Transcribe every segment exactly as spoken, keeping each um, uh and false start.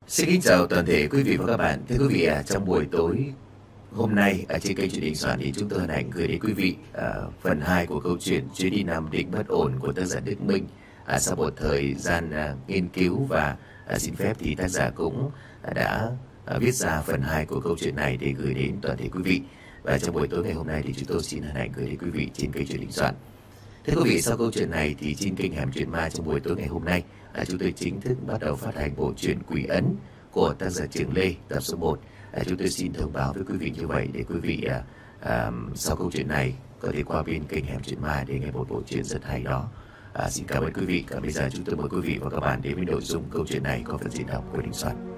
Xin kính chào toàn thể quý vị và các bạn. Thưa quý vị, à, trong buổi tối hôm nay ở trên kênh truyền hình Soạn thì chúng tôi hân hạnh gửi đến quý vị à, phần hai của câu chuyện chuyến đi Nam Định bất ổn của tác giả Đức Minh. À, sau một thời gian à, nghiên cứu và à, xin phép thì tác giả cũng à, đã à, viết ra phần hai của câu chuyện này để gửi đến toàn thể quý vị. Và trong buổi tối ngày hôm nay thì chúng tôi xin hân hạnh gửi đến quý vị trên kênh truyền hình Soạn. Thưa quý vị, sau câu chuyện này thì trên kênh Hẻm Chuyện Ma trong buổi tối ngày hôm nay, à, chúng tôi chính thức bắt đầu phát hành bộ truyện Quỷ Ấn của tác giả Trường Lê tập số một. À, chúng tôi xin thông báo với quý vị như vậy để quý vị à, à, sau câu chuyện này có thể qua bên kênh Hẻm Chuyện Ma để nghe một bộ truyện rất hay đó. À, xin cảm ơn quý vị. Còn bây giờ chúng tôi mời quý vị và các bạn đến với nội dung câu chuyện này có phần diễn đọc của Đình Soạn.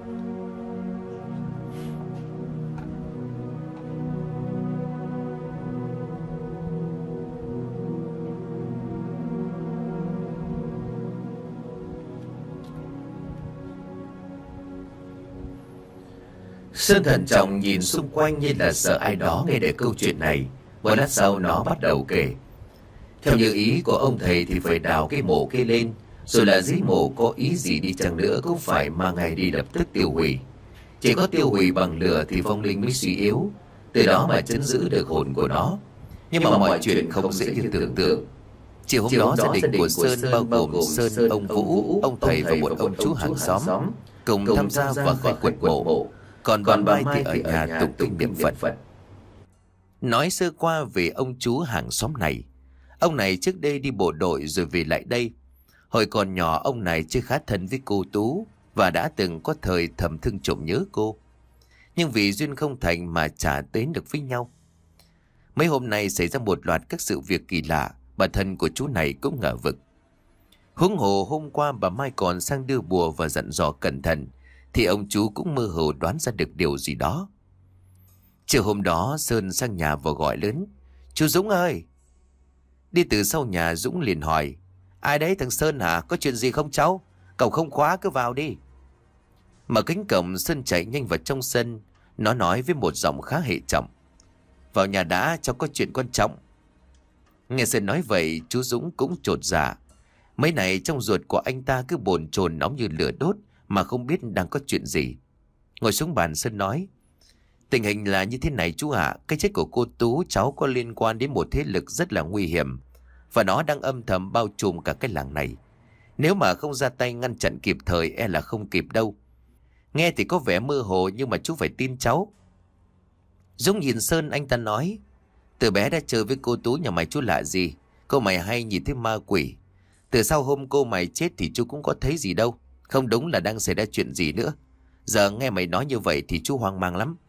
Sơn thận trọng nhìn xung quanh như là sợ ai đó nghe được câu chuyện này. Một lát sau nó bắt đầu kể. Theo như ý của ông thầy thì phải đào cái mộ kia lên, rồi là dưới mộ có ý gì đi chăng nữa cũng phải mang ngày đi lập tức tiêu hủy. Chỉ có tiêu hủy bằng lửa thì vong linh mới suy yếu, từ đó mà trấn giữ được hồn của nó. Nhưng mà mọi chuyện không dễ như tưởng tượng. Chiều hôm đó gia đình của Sơn bao gồm Sơn, ông Vũ, ông thầy và một ông chú hàng xóm cùng tham gia vào khai quật mộ. Còn bà Mai thì ở nhà tụng kinh niệm Phật. Nói sơ qua về ông chú hàng xóm này. Ông này trước đây đi bộ đội rồi về lại đây. Hồi còn nhỏ ông này chưa khá thân với cô Tú và đã từng có thời thầm thương trộm nhớ cô. Nhưng vì duyên không thành mà chả đến được với nhau. Mấy hôm nay xảy ra một loạt các sự việc kỳ lạ, bản thân của chú này cũng ngờ vực. Huống hồ hôm qua bà Mai còn sang đưa bùa và dặn dò cẩn thận, thì ông chú cũng mơ hồ đoán ra được điều gì đó. Chiều hôm đó Sơn sang nhà và gọi lớn: "Chú Dũng ơi!" Đi từ sau nhà Dũng liền hỏi: "Ai đấy thằng Sơn hả? Có chuyện gì không cháu? Cổng không khóa, cứ vào đi." Mở cánh cổng, Sơn chạy nhanh vào trong sân. Nó nói với một giọng khá hệ trọng: "Vào nhà đã, cháu có chuyện quan trọng." Nghe Sơn nói vậy, chú Dũng cũng chột dạ. Mấy này trong ruột của anh ta cứ bồn chồn nóng như lửa đốt mà không biết đang có chuyện gì. Ngồi xuống bàn, Sơn nói: "Tình hình là như thế này chú ạ. Cái chết của cô Tú cháu có liên quan đến một thế lực rất là nguy hiểm, và nó đang âm thầm bao trùm cả cái làng này. Nếu mà không ra tay ngăn chặn kịp thời e là không kịp đâu. Nghe thì có vẻ mơ hồ nhưng mà chú phải tin cháu." Dũng nhìn Sơn, anh ta nói: "Từ bé đã chơi với cô Tú nhà mày chú lạ gì? Cô mày hay nhìn thấy ma quỷ. Từ sau hôm cô mày chết thì chú cũng có thấy gì đâu. Không đúng là đang xảy ra chuyện gì nữa. Giờ nghe mày nói như vậy thì chú hoang mang lắm."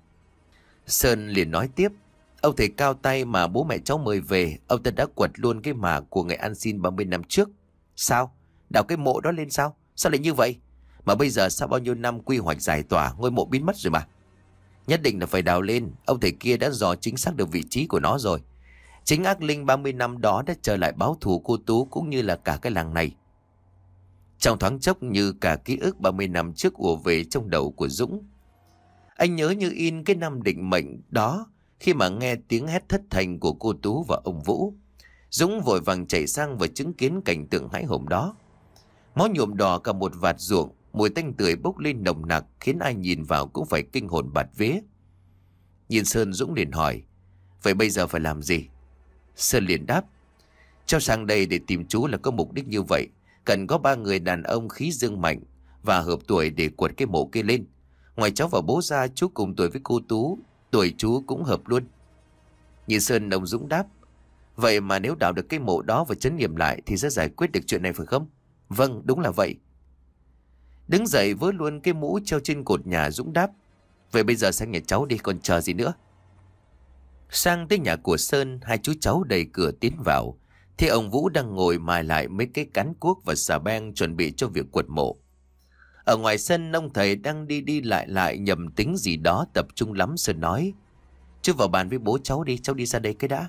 Sơn liền nói tiếp: "Ông thầy cao tay mà bố mẹ cháu mời về, ông ta đã quật luôn cái mả của ngày ăn xin ba mươi năm trước." "Sao? Đào cái mộ đó lên sao? Sao lại như vậy? Mà bây giờ sao bao nhiêu năm quy hoạch giải tỏa, ngôi mộ biến mất rồi mà." "Nhất định là phải đào lên. Ông thầy kia đã dò chính xác được vị trí của nó rồi. Chính ác linh ba mươi năm đó đã trở lại báo thù cô Tú cũng như là cả cái làng này." Trong thoáng chốc như cả ký ức ba mươi năm trước ùa về trong đầu của Dũng. Anh nhớ như in cái năm định mệnh đó, khi mà nghe tiếng hét thất thanh của cô Tú và ông Vũ. Dũng vội vàng chạy sang và chứng kiến cảnh tượng hãi hùng đó. Máu nhuộm đỏ cả một vạt ruộng, mùi tanh tưởi bốc lên nồng nặc khiến ai nhìn vào cũng phải kinh hồn bạt vía. Nhìn Sơn, Dũng liền hỏi: "Vậy bây giờ phải làm gì?" Sơn liền đáp: "Cháu sang đây để tìm chú là có mục đích như vậy. Cần có ba người đàn ông khí dương mạnh và hợp tuổi để quật cái mộ kia lên. Ngoài cháu và bố ra, chú cùng tuổi với cô Tú, tuổi chú cũng hợp luôn." Nhìn Sơn, ông Dũng đáp: "Vậy mà nếu đào được cái mộ đó và trấn nghiệm lại thì sẽ giải quyết được chuyện này phải không?" "Vâng, đúng là vậy." Đứng dậy với luôn cái mũ treo trên cột nhà, Dũng đáp: "Vậy bây giờ sang nhà cháu đi, còn chờ gì nữa." Sang tới nhà của Sơn, hai chú cháu đẩy cửa tiến vào thì ông Vũ đang ngồi mài lại mấy cái cán cuốc và xà beng chuẩn bị cho việc quật mộ. Ở ngoài sân, ông thầy đang đi đi lại lại nhầm tính gì đó tập trung lắm. Sơn nói: "Chú vào bàn với bố cháu đi, cháu đi ra đây cái đã."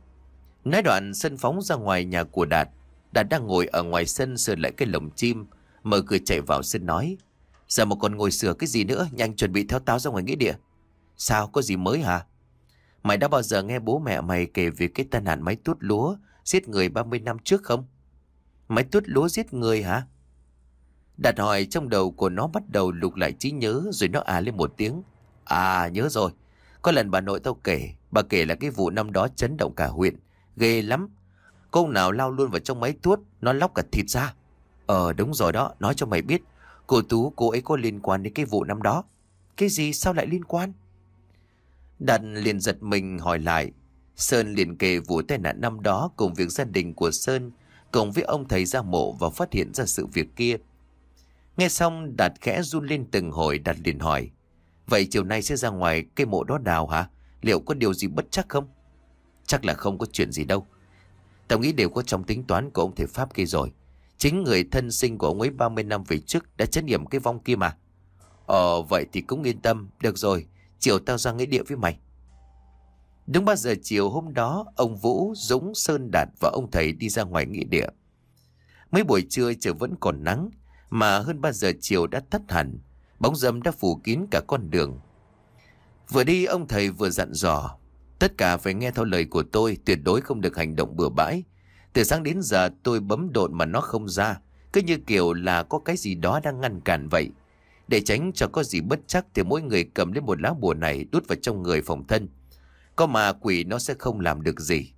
Nói đoạn, Sơn phóng ra ngoài nhà của Đạt. Đạt đang ngồi ở ngoài sân sờ lại cái lồng chim, mở cửa chạy vào. Sơn nói: "Giờ mà còn ngồi sửa cái gì nữa, nhanh chuẩn bị theo tao ra ngoài nghĩa địa." "Sao, có gì mới hả? Mày đã bao giờ nghe bố mẹ mày kể về cái tai nạn máy tuốt lúa giết người ba mươi năm trước không?" "Máy tuốt lúa giết người hả?" Đạt hỏi, trong đầu của nó bắt đầu lục lại trí nhớ, rồi nó à lên một tiếng. À, nhớ rồi. Có lần bà nội tao kể, bà kể là cái vụ năm đó chấn động cả huyện. Ghê lắm. Cô nào lao luôn vào trong máy tuốt, nó lóc cả thịt ra. Ờ đúng rồi đó, nói cho mày biết, cô Tú cô ấy có liên quan đến cái vụ năm đó. Cái gì, sao lại liên quan? Đạt liền giật mình hỏi lại. Sơn liền kể vụ tai nạn năm đó cùng việc gia đình của Sơn cùng với ông thầy ra mộ và phát hiện ra sự việc kia. Nghe xong Đạt khẽ run lên từng hồi. Đạt liền hỏi, vậy chiều nay sẽ ra ngoài cái mộ đó đào hả? Liệu có điều gì bất chắc không? Chắc là không có chuyện gì đâu. Tao nghĩ đều có trong tính toán của ông thầy Pháp kia rồi. Chính người thân sinh của ông ấy ba mươi năm về trước đã trấn yểm cái vong kia mà. Ờ vậy thì cũng yên tâm. Được rồi, chiều tao ra nghĩa địa với mày. Đúng ba giờ chiều hôm đó, ông Vũ, Dũng, Sơn, Đạt và ông thầy đi ra ngoài nghĩa địa. Mấy buổi trưa trời vẫn còn nắng, mà hơn ba giờ chiều đã tắt hẳn. Bóng râm đã phủ kín cả con đường. Vừa đi ông thầy vừa dặn dò, tất cả phải nghe theo lời của tôi, tuyệt đối không được hành động bừa bãi. Từ sáng đến giờ tôi bấm độn mà nó không ra, cứ như kiểu là có cái gì đó đang ngăn cản vậy. Để tránh cho có gì bất chắc thì mỗi người cầm lên một lá bùa này đút vào trong người phòng thân. Có mà quỷ nó sẽ không làm được gì.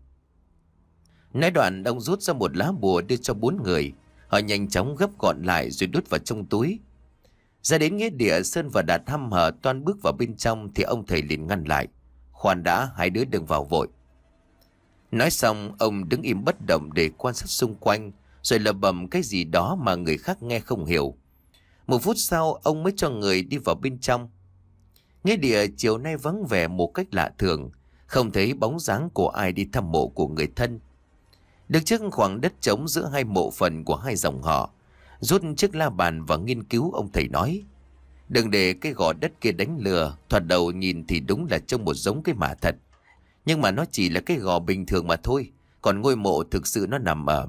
Nói đoạn ông rút ra một lá bùa đưa cho bốn người. Họ nhanh chóng gấp gọn lại rồi đút vào trong túi. Ra đến nghĩa địa, Sơn và Đạt hăm hở toan bước vào bên trong thì ông thầy liền ngăn lại. Khoan đã, hai đứa đừng vào vội. Nói xong ông đứng im bất động để quan sát xung quanh, rồi lẩm bẩm cái gì đó mà người khác nghe không hiểu. Một phút sau ông mới cho người đi vào bên trong. Nghĩa địa chiều nay vắng vẻ một cách lạ thường, không thấy bóng dáng của ai đi thăm mộ của người thân. Đứng trước khoảng đất trống giữa hai mộ phần của hai dòng họ, rút chiếc la bàn và nghiên cứu, ông thầy nói, đừng để cái gò đất kia đánh lừa. Thoạt đầu nhìn thì đúng là trông một giống cái mả thật, nhưng mà nó chỉ là cái gò bình thường mà thôi. Còn ngôi mộ thực sự nó nằm ở...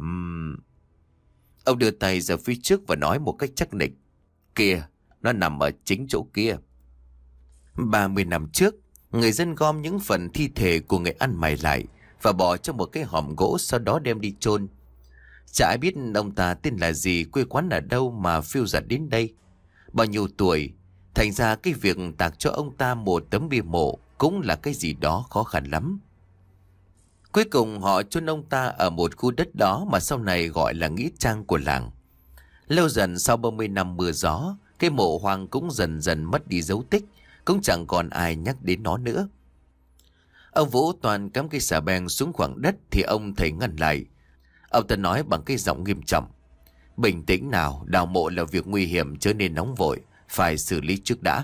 Ông đưa tay ra phía trước và nói một cách chắc nịch, kìa, nó nằm ở chính chỗ kia. Ba mươi năm trước, người dân gom những phần thi thể của người ăn mày lại và bỏ trong một cái hòm gỗ, sau đó đem đi chôn. Chả ai biết ông ta tên là gì, quê quán ở đâu mà phiêu dật đến đây, bao nhiêu tuổi. Thành ra cái việc tạc cho ông ta một tấm bia mộ cũng là cái gì đó khó khăn lắm. Cuối cùng họ chôn ông ta ở một khu đất đó mà sau này gọi là nghĩa trang của làng. Lâu dần sau ba mươi năm mưa gió, cái mộ hoang cũng dần dần mất đi dấu tích, cũng chẳng còn ai nhắc đến nó nữa. Ông Vũ toàn cắm cây xà beng xuống khoảng đất thì ông thầy ngăn lại. Ông ta nói bằng cái giọng nghiêm trọng, bình tĩnh nào, đào mộ là việc nguy hiểm chớ nên nóng vội, phải xử lý trước đã.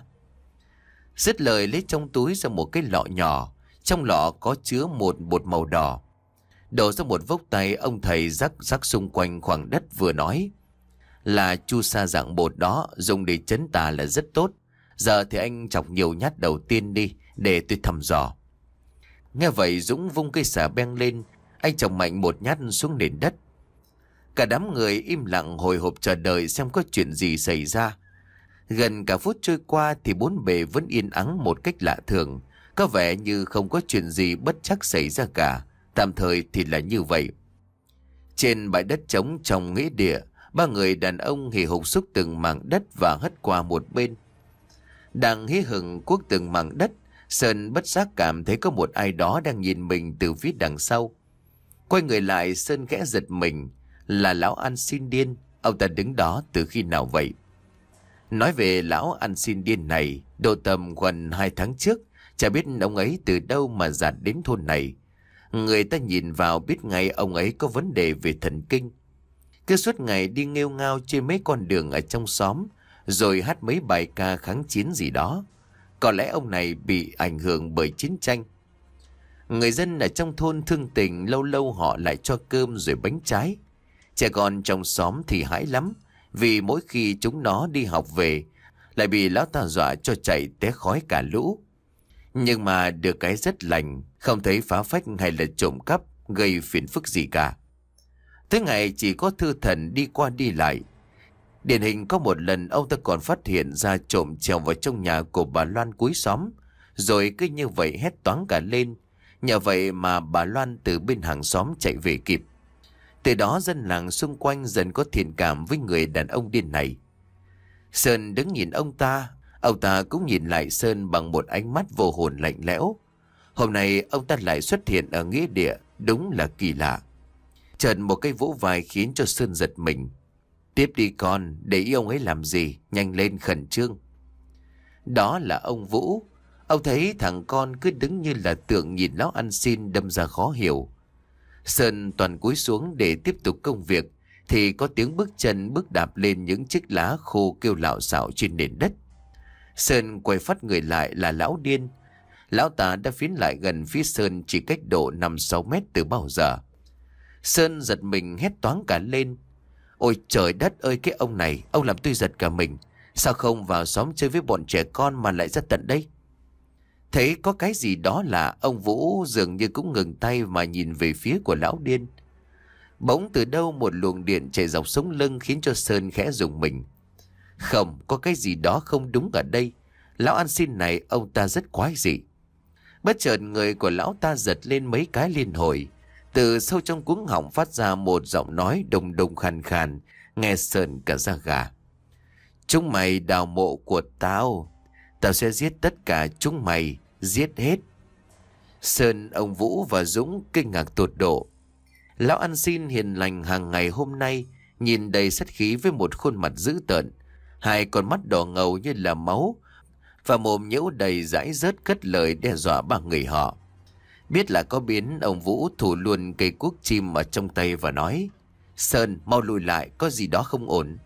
Dứt lời lấy trong túi ra một cái lọ nhỏ, trong lọ có chứa một bột màu đỏ. Đổ ra một vốc tay, ông thầy rắc rắc xung quanh khoảng đất vừa nói, là chu sa dạng bột đó, dùng để trấn tà là rất tốt. Giờ thì anh chọc nhiều nhát đầu tiên đi để tôi thăm dò. Nghe vậy Dũng vung cây xà beng lên, anh chọc mạnh một nhát xuống nền đất. Cả đám người im lặng hồi hộp chờ đợi xem có chuyện gì xảy ra. Gần cả phút trôi qua thì bốn bề vẫn yên ắng một cách lạ thường, có vẻ như không có chuyện gì bất chắc xảy ra cả. Tạm thời thì là như vậy. Trên bãi đất trống trong nghĩa địa, ba người đàn ông hì hục xúc từng mảng đất và hất qua một bên. Đang hí hửng cuốc từng mảng đất, Sơn bất giác cảm thấy có một ai đó đang nhìn mình từ phía đằng sau. Quay người lại, Sơn khẽ giật mình, là lão ăn xin điên. Ông ta đứng đó từ khi nào vậy? Nói về lão ăn xin điên này, độ tầm gần hai tháng trước, chả biết ông ấy từ đâu mà dạt đến thôn này. Người ta nhìn vào biết ngay ông ấy có vấn đề về thần kinh. Cứ suốt ngày đi nghêu ngao trên mấy con đường ở trong xóm, rồi hát mấy bài ca kháng chiến gì đó. Có lẽ ông này bị ảnh hưởng bởi chiến tranh. Người dân ở trong thôn thương tình, lâu lâu họ lại cho cơm rồi bánh trái. Trẻ con trong xóm thì hãi lắm, vì mỗi khi chúng nó đi học về lại bị lão ta dọa cho chạy té khói cả lũ. Nhưng mà được cái rất lành, không thấy phá phách hay là trộm cắp gây phiền phức gì cả. Tới ngày chỉ có thư thần đi qua đi lại. Điển hình có một lần ông ta còn phát hiện ra trộm trèo vào trong nhà của bà Loan cuối xóm, rồi cứ như vậy hét toáng cả lên. Nhờ vậy mà bà Loan từ bên hàng xóm chạy về kịp. Từ đó dân làng xung quanh dần có thiện cảm với người đàn ông điên này. Sơn đứng nhìn ông ta, ông ta cũng nhìn lại Sơn bằng một ánh mắt vô hồn lạnh lẽo. Hôm nay ông ta lại xuất hiện ở nghĩa địa, đúng là kỳ lạ. Chợt một cây vỗ vai khiến cho Sơn giật mình. Tiếp đi con, để ý ông ấy làm gì, nhanh lên khẩn trương. Đó là ông Vũ. Ông thấy thằng con cứ đứng như là tượng nhìn lão ăn xin đâm ra khó hiểu. Sơn toàn cúi xuống để tiếp tục công việc, thì có tiếng bước chân bước đạp lên những chiếc lá khô kêu lạo xạo trên nền đất. Sơn quay phát người lại là lão điên. Lão ta đã phiến lại gần phía Sơn chỉ cách độ năm sáu mét từ bao giờ. Sơn giật mình hét toáng cả lên. Ôi trời đất ơi, cái ông này, ông làm tôi giật cả mình. Sao không vào xóm chơi với bọn trẻ con mà lại ra tận đây? Thấy có cái gì đó lạ, ông Vũ dường như cũng ngừng tay mà nhìn về phía của lão điên. Bỗng từ đâu một luồng điện chạy dọc sống lưng khiến cho Sơn khẽ rùng mình. Không, có cái gì đó không đúng ở đây. Lão ăn xin này ông ta rất quái dị. Bất chợt người của lão ta giật lên mấy cái liên hồi. Từ sâu trong cuống họng phát ra một giọng nói đùng đùng khàn khàn, nghe sợn cả da gà. Chúng mày đào mộ của tao, tao sẽ giết tất cả chúng mày, giết hết. Sơn, ông Vũ và Dũng kinh ngạc tột độ. Lão ăn xin hiền lành hàng ngày hôm nay nhìn đầy sát khí với một khuôn mặt dữ tợn, hai con mắt đỏ ngầu như là máu và mồm nhễu đầy dãi rớt cất lời đe dọa ba người họ. Biết là có biến, ông Vũ thủ luôn cây cuốc chim ở trong tay và nói: Sơn, mau lùi lại, có gì đó không ổn.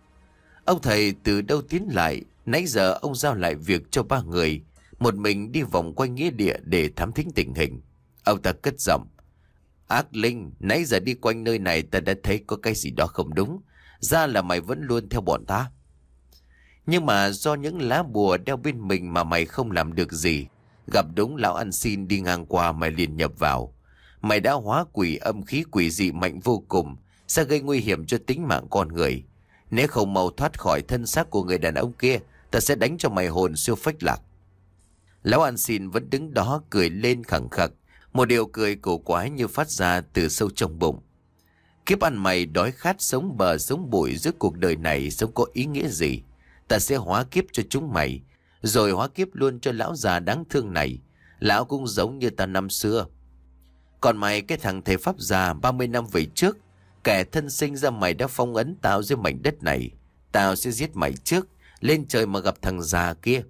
Ông thầy từ đâu tiến lại, nãy giờ ông giao lại việc cho ba người, một mình đi vòng quanh nghĩa địa để thám thính tình hình. Ông ta cất giọng: Ác linh, nãy giờ đi quanh nơi này ta đã thấy có cái gì đó không đúng. Ra là mày vẫn luôn theo bọn ta. Nhưng mà do những lá bùa đeo bên mình mà mày không làm được gì. Gặp đúng lão ăn xin đi ngang qua mày liền nhập vào. Mày đã hóa quỷ âm khí quỷ dị mạnh vô cùng, sẽ gây nguy hiểm cho tính mạng con người. Nếu không mau thoát khỏi thân xác của người đàn ông kia, ta sẽ đánh cho mày hồn siêu phách lạc. Lão ăn xin vẫn đứng đó cười lên khẳng khặc, một điều cười cổ quái như phát ra từ sâu trong bụng. Kiếp ăn mày đói khát sống bờ sống bụi giữa cuộc đời này sống có ý nghĩa gì? Ta sẽ hóa kiếp cho chúng mày, rồi hóa kiếp luôn cho lão già đáng thương này. Lão cũng giống như ta năm xưa. Còn mày, cái thằng thầy pháp già ba mươi năm về trước, kẻ thân sinh ra mày đã phong ấn tao dưới mảnh đất này. Tao sẽ giết mày trước, lên trời mà gặp thằng già kia.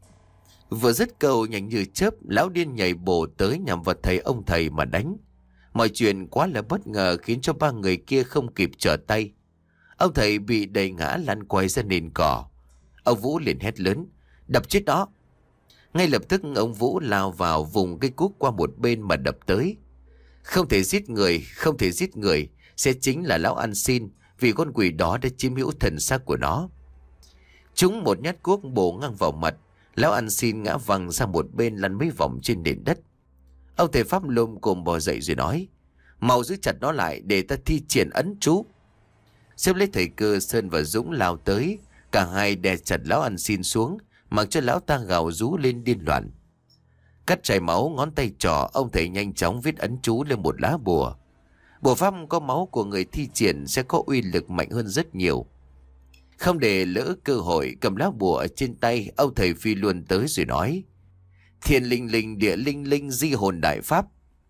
Vừa dứt câu, nhanh như chớp, lão điên nhảy bổ tới nhằm vào thầy ông thầy mà đánh. Mọi chuyện quá là bất ngờ khiến cho ba người kia không kịp trở tay. Ông thầy bị đẩy ngã lăn quay ra nền cỏ. Ông Vũ liền hét lớn: Đập chết đó! Ngay lập tức ông Vũ lao vào vùng cây cuốc qua một bên mà đập tới. Không thể giết người, không thể giết người, sẽ chính là lão ăn xin, vì con quỷ đó đã chiếm hữu thần xác của nó. Chúng một nhát cuốc bổ ngang vào mặt, lão ăn xin ngã văng sang một bên lăn mấy vòng trên nền đất. Ông thầy pháp lùm cồm bò dậy rồi nói: Mau giữ chặt nó lại để ta thi triển ấn chú. Xếp lấy thầy Cơ, Sơn và Dũng lao tới, cả hai đè chặt lão ăn xin xuống, mặc cho lão ta gào rú lên điên loạn. Cắt chảy máu ngón tay trỏ, ông thầy nhanh chóng viết ấn chú lên một lá bùa. Bùa pháp có máu của người thi triển sẽ có uy lực mạnh hơn rất nhiều. Không để lỡ cơ hội, cầm lá bùa ở trên tay, ông thầy phi luôn tới rồi nói: Thiên linh linh địa linh linh di hồn đại pháp.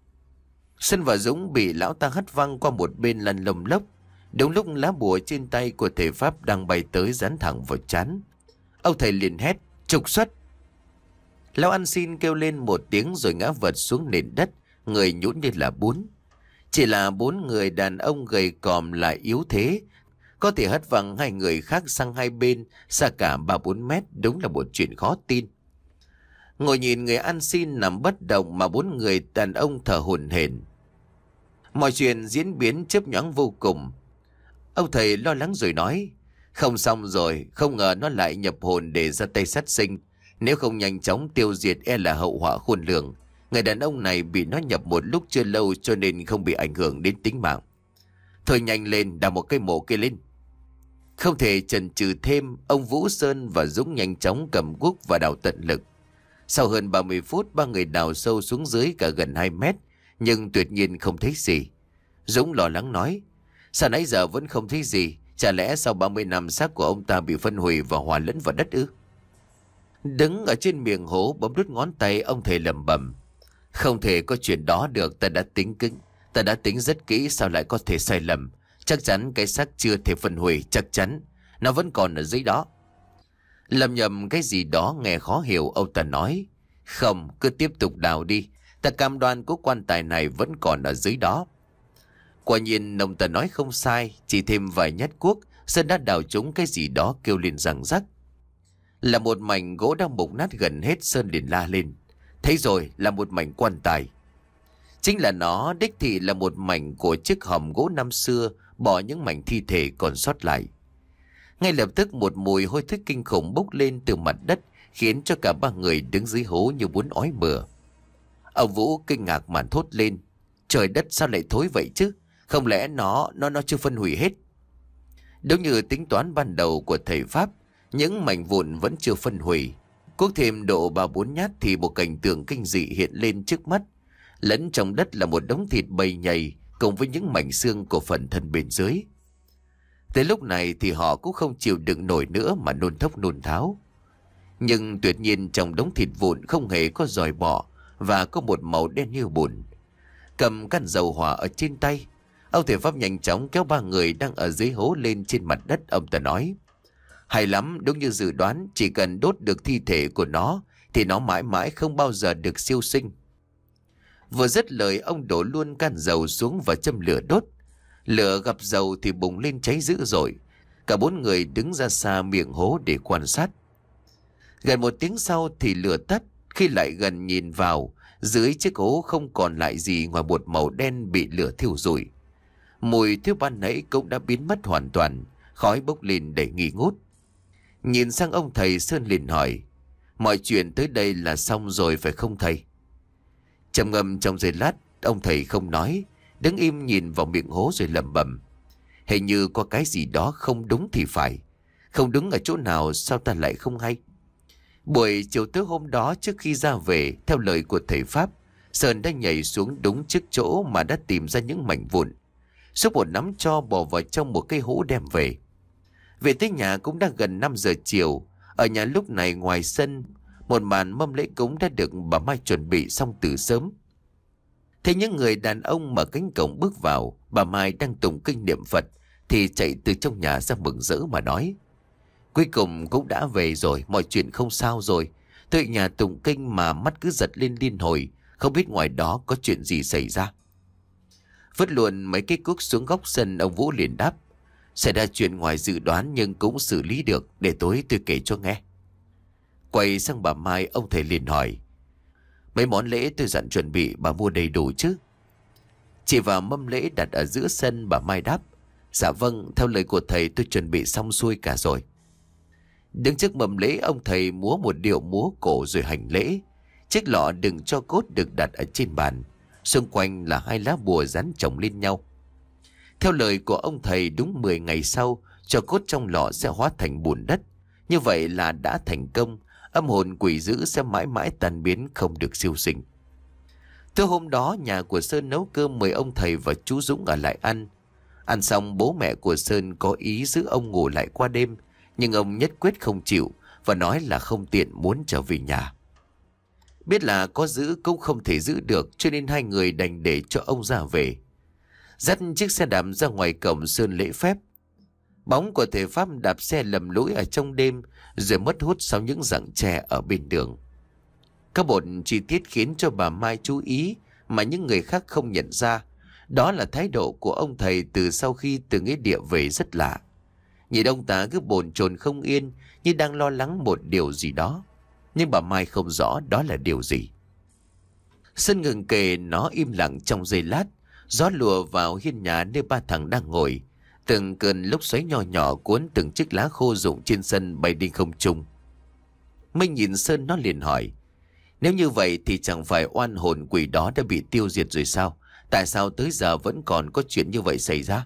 Sơn và Dũng bị lão ta hất văng qua một bên lăn lồng lốc. Đúng lúc lá bùa trên tay của thầy pháp đang bay tới dán thẳng vào trán, ông thầy liền hét: Trục xuất! Lão ăn xin kêu lên một tiếng rồi ngã vật xuống nền đất, người nhũn như là bún. Chỉ là bốn người đàn ông gầy còm lại yếu thế, có thể hất văng hai người khác sang hai bên xa cả ba bốn mét, đúng là một chuyện khó tin. Ngồi nhìn người ăn xin nằm bất động mà bốn người đàn ông thở hổn hển. Mọi chuyện diễn biến chớp nhoáng vô cùng. Ông thầy lo lắng rồi nói: Không xong rồi, không ngờ nó lại nhập hồn để ra tay sát sinh. Nếu không nhanh chóng tiêu diệt e là hậu họa khôn lường. Người đàn ông này bị nó nhập một lúc chưa lâu cho nên không bị ảnh hưởng đến tính mạng. Thôi nhanh lên, đào một cây mộ kia lên. Không thể chần chừ thêm, ông Vũ, Sơn và Dũng nhanh chóng cầm cuốc và đào tận lực. Sau hơn ba mươi phút, ba người đào sâu xuống dưới cả gần hai mét, nhưng tuyệt nhiên không thấy gì. Dũng lo lắng nói: Sao nãy giờ vẫn không thấy gì? Chả lẽ sau ba mươi năm xác của ông ta bị phân hủy và hòa lẫn vào đất ư? Đứng ở trên miệng hố bấm đút ngón tay, ông thầy lẩm bẩm: Không thể có chuyện đó được, ta đã tính cứng, ta đã tính rất kỹ, sao lại có thể sai lầm? Chắc chắn cái xác chưa thể phân hủy, chắc chắn nó vẫn còn ở dưới đó. Lầm nhầm cái gì đó nghe khó hiểu, ông ta nói: Không, cứ tiếp tục đào đi, ta cam đoan cố quan tài này vẫn còn ở dưới đó. Quả nhiên ông ta nói không sai, chỉ thêm vài nhát cuốc, Sơn đã đào trúng cái gì đó kêu lên răng rắc. Là một mảnh gỗ đang mục nát gần hết. Sơn liền la lên: Thấy rồi, là một mảnh quan tài. Chính là nó, đích thị là một mảnh của chiếc hòm gỗ năm xưa, bỏ những mảnh thi thể còn sót lại. Ngay lập tức một mùi hôi thối kinh khủng bốc lên từ mặt đất, khiến cho cả ba người đứng dưới hố như muốn ói mửa. Ông Vũ kinh ngạc mà thốt lên: Trời đất, sao lại thối vậy chứ? Không lẽ nó, nó, nó chưa phân hủy hết? Đúng như tính toán ban đầu của thầy Pháp, những mảnh vụn vẫn chưa phân hủy. Cuốc thêm độ ba bốn nhát thì một cảnh tượng kinh dị hiện lên trước mắt. Lẫn trong đất là một đống thịt bầy nhầy cùng với những mảnh xương của phần thân bên dưới. Tới lúc này thì họ cũng không chịu đựng nổi nữa mà nôn thốc nôn tháo. Nhưng tuyệt nhiên trong đống thịt vụn không hề có giòi bọ và có một màu đen như bùn. Cầm căn dầu hỏa ở trên tay, ông thầy Pháp nhanh chóng kéo ba người đang ở dưới hố lên trên mặt đất. Ông ta nói: Hay lắm, đúng như dự đoán, chỉ cần đốt được thi thể của nó thì nó mãi mãi không bao giờ được siêu sinh. Vừa dứt lời, ông đổ luôn can dầu xuống và châm lửa đốt. Lửa gặp dầu thì bùng lên cháy dữ dội. Cả bốn người đứng ra xa miệng hố để quan sát. Gần một tiếng sau thì lửa tắt. Khi lại gần nhìn vào, dưới chiếc hố không còn lại gì ngoài một màu đen bị lửa thiêu rụi. Mùi thứ ban nãy cũng đã biến mất hoàn toàn, khói bốc lên đầy nghi ngút. Nhìn sang ông thầy, Sơn liền hỏi: Mọi chuyện tới đây là xong rồi phải không thầy? Trầm ngâm trong giây lát, ông thầy không nói, đứng im nhìn vào miệng hố rồi lẩm bẩm: Hình như có cái gì đó không đúng thì phải. Không đúng ở chỗ nào sao ta lại không hay? Buổi chiều tối hôm đó, trước khi ra về, theo lời của thầy Pháp, Sơn đã nhảy xuống đúng trước chỗ mà đã tìm ra những mảnh vụn, xúc một nắm tro bỏ vào trong một cây hũ đem về. Về tới nhà cũng đã gần năm giờ chiều. Ở nhà lúc này ngoài sân, một màn mâm lễ cúng đã được bà Mai chuẩn bị xong từ sớm. Thấy những người đàn ông mở cánh cổng bước vào, bà Mai đang tụng kinh niệm Phật thì chạy từ trong nhà ra mừng rỡ mà nói: Cuối cùng cũng đã về rồi, mọi chuyện không sao rồi. Tôi nhà tụng kinh mà mắt cứ giật lên liên hồi, không biết ngoài đó có chuyện gì xảy ra. Vứt luôn mấy cái cuốc xuống góc sân, ông Vũ liền đáp: Xảy ra chuyện ngoài dự đoán nhưng cũng xử lý được, để tối tôi kể cho nghe. Quay sang bà Mai, ông thầy liền hỏi: Mấy món lễ tôi dặn chuẩn bị bà mua đầy đủ chứ? Chỉ vào mâm lễ đặt ở giữa sân, bà Mai đáp: Dạ vâng, theo lời của thầy tôi chuẩn bị xong xuôi cả rồi. Đứng trước mâm lễ, ông thầy múa một điệu múa cổ rồi hành lễ. Chiếc lọ đựng tro cốt được đặt ở trên bàn, xung quanh là hai lá bùa dán chồng lên nhau. Theo lời của ông thầy, đúng mười ngày sau, tro cốt trong lọ sẽ hóa thành bùn đất. Như vậy là đã thành công, âm hồn quỷ dữ sẽ mãi mãi tan biến, không được siêu sinh. Từ hôm đó, nhà của Sơn nấu cơm mời ông thầy và chú Dũng ở lại ăn. Ăn xong, bố mẹ của Sơn có ý giữ ông ngủ lại qua đêm, nhưng ông nhất quyết không chịu và nói là không tiện, muốn trở về nhà. Biết là có giữ cũng không thể giữ được, cho nên hai người đành để cho ông ra về. Dắt chiếc xe đạp ra ngoài cổng, Sơn lễ phép. Bóng của thầy Pháp đạp xe lầm lũi ở trong đêm, rồi mất hút sau những rặng tre ở bên đường. Có một chi tiết khiến cho bà Mai chú ý mà những người khác không nhận ra. Đó là thái độ của ông thầy từ sau khi từ nghĩa địa về rất lạ. Nhìn ông ta cứ bồn chồn không yên, như đang lo lắng một điều gì đó. Nhưng bà Mai không rõ đó là điều gì. Sơn ngừng kề, nó im lặng trong giây lát. Gió lùa vào hiên nhà nơi ba thằng đang ngồi. Từng cơn lốc xoáy nhỏ nhỏ cuốn từng chiếc lá khô rụng trên sân bay đi không trung. Minh nhìn Sơn, nó liền hỏi: Nếu như vậy thì chẳng phải oan hồn quỷ đó đã bị tiêu diệt rồi sao? Tại sao tới giờ vẫn còn có chuyện như vậy xảy ra?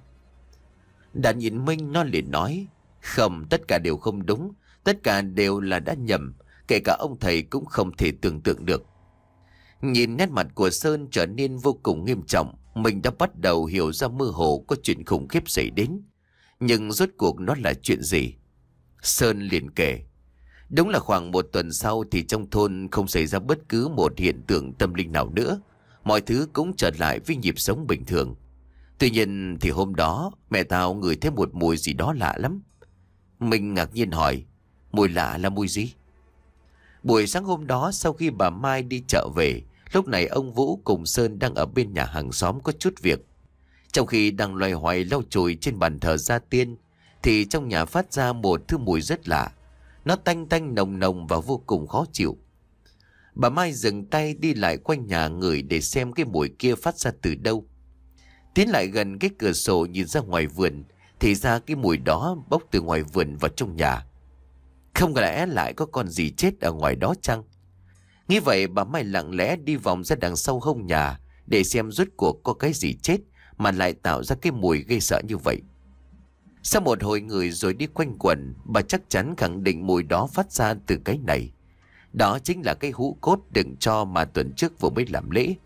Đạt nhìn Minh, nó liền nói: Không, tất cả đều không đúng. Tất cả đều là đã nhầm. Kể cả ông thầy cũng không thể tưởng tượng được. Nhìn nét mặt của Sơn trở nên vô cùng nghiêm trọng, mình đã bắt đầu hiểu ra mơ hồ có chuyện khủng khiếp xảy đến. Nhưng rốt cuộc nó là chuyện gì? Sơn liền kể. Đúng là khoảng một tuần sau thì trong thôn không xảy ra bất cứ một hiện tượng tâm linh nào nữa. Mọi thứ cũng trở lại với nhịp sống bình thường. Tuy nhiên thì hôm đó mẹ tao ngửi thấy một mùi gì đó lạ lắm. Mình ngạc nhiên hỏi, mùi lạ là mùi gì? Buổi sáng hôm đó sau khi bà Mai đi chợ về, lúc này ông Vũ cùng Sơn đang ở bên nhà hàng xóm có chút việc. Trong khi đang loay hoay lau chùi trên bàn thờ gia tiên, thì trong nhà phát ra một thứ mùi rất lạ. Nó tanh tanh nồng nồng và vô cùng khó chịu. Bà Mai dừng tay đi lại quanh nhà ngửi để xem cái mùi kia phát ra từ đâu. Tiến lại gần cái cửa sổ nhìn ra ngoài vườn, thì ra cái mùi đó bốc từ ngoài vườn vào trong nhà. Không lẽ lại có con gì chết ở ngoài đó chăng? Nghĩ vậy bà Mai lặng lẽ đi vòng ra đằng sau hông nhà để xem rốt cuộc có cái gì chết mà lại tạo ra cái mùi gây sợ như vậy. Sau một hồi người rồi đi quanh quẩn, bà chắc chắn khẳng định mùi đó phát ra từ cái này. Đó chính là cái hũ cốt đựng cho mà tuần trước vừa mới làm lễ.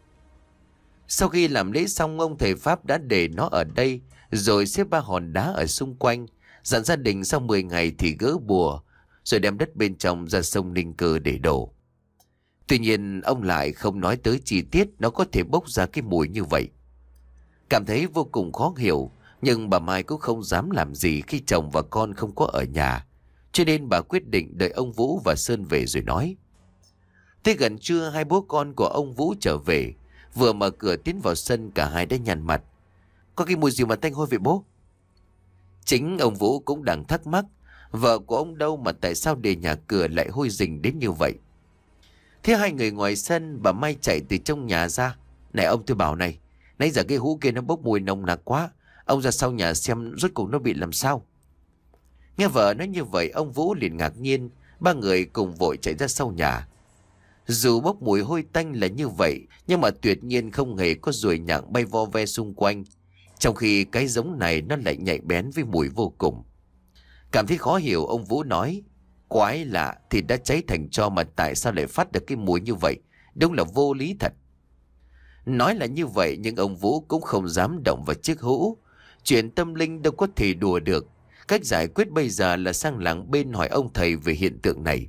Sau khi làm lễ xong, ông thầy Pháp đã để nó ở đây, rồi xếp ba hòn đá ở xung quanh, dặn gia đình sau mười ngày thì gỡ bùa, rồi đem đất bên trong ra sông Ninh Cơ để đổ. Tuy nhiên ông lại không nói tới chi tiết nó có thể bốc ra cái mùi như vậy. Cảm thấy vô cùng khó hiểu, nhưng bà Mai cũng không dám làm gì khi chồng và con không có ở nhà, cho nên bà quyết định đợi ông Vũ và Sơn về rồi nói. Tới gần trưa, hai bố con của ông Vũ trở về. Vừa mở cửa tiến vào sân, cả hai đã nhăn mặt. Có cái mùi gì mà tanh hôi vậy bố? Chính ông Vũ cũng đang thắc mắc, vợ của ông đâu mà tại sao để nhà cửa lại hôi rình đến như vậy. Thế hai người ngoài sân, bà Mai chạy từ trong nhà ra. Này ông, tôi bảo này, nãy giờ cái hũ kia nó bốc mùi nồng nặc quá. Ông ra sau nhà xem rốt cuộc nó bị làm sao. Nghe vợ nói như vậy, ông Vũ liền ngạc nhiên. Ba người cùng vội chạy ra sau nhà. Dù bốc mùi hôi tanh là như vậy, nhưng mà tuyệt nhiên không hề có ruồi nhặng bay vo ve xung quanh. Trong khi cái giống này nó lại nhạy bén với mùi vô cùng. Cảm thấy khó hiểu, ông Vũ nói, quái lạ, thì đã cháy thành tro mà tại sao lại phát được cái mùi như vậy? Đúng là vô lý thật. Nói là như vậy nhưng ông Vũ cũng không dám động vào chiếc hũ. Chuyện tâm linh đâu có thể đùa được. Cách giải quyết bây giờ là sang làng bên hỏi ông thầy về hiện tượng này.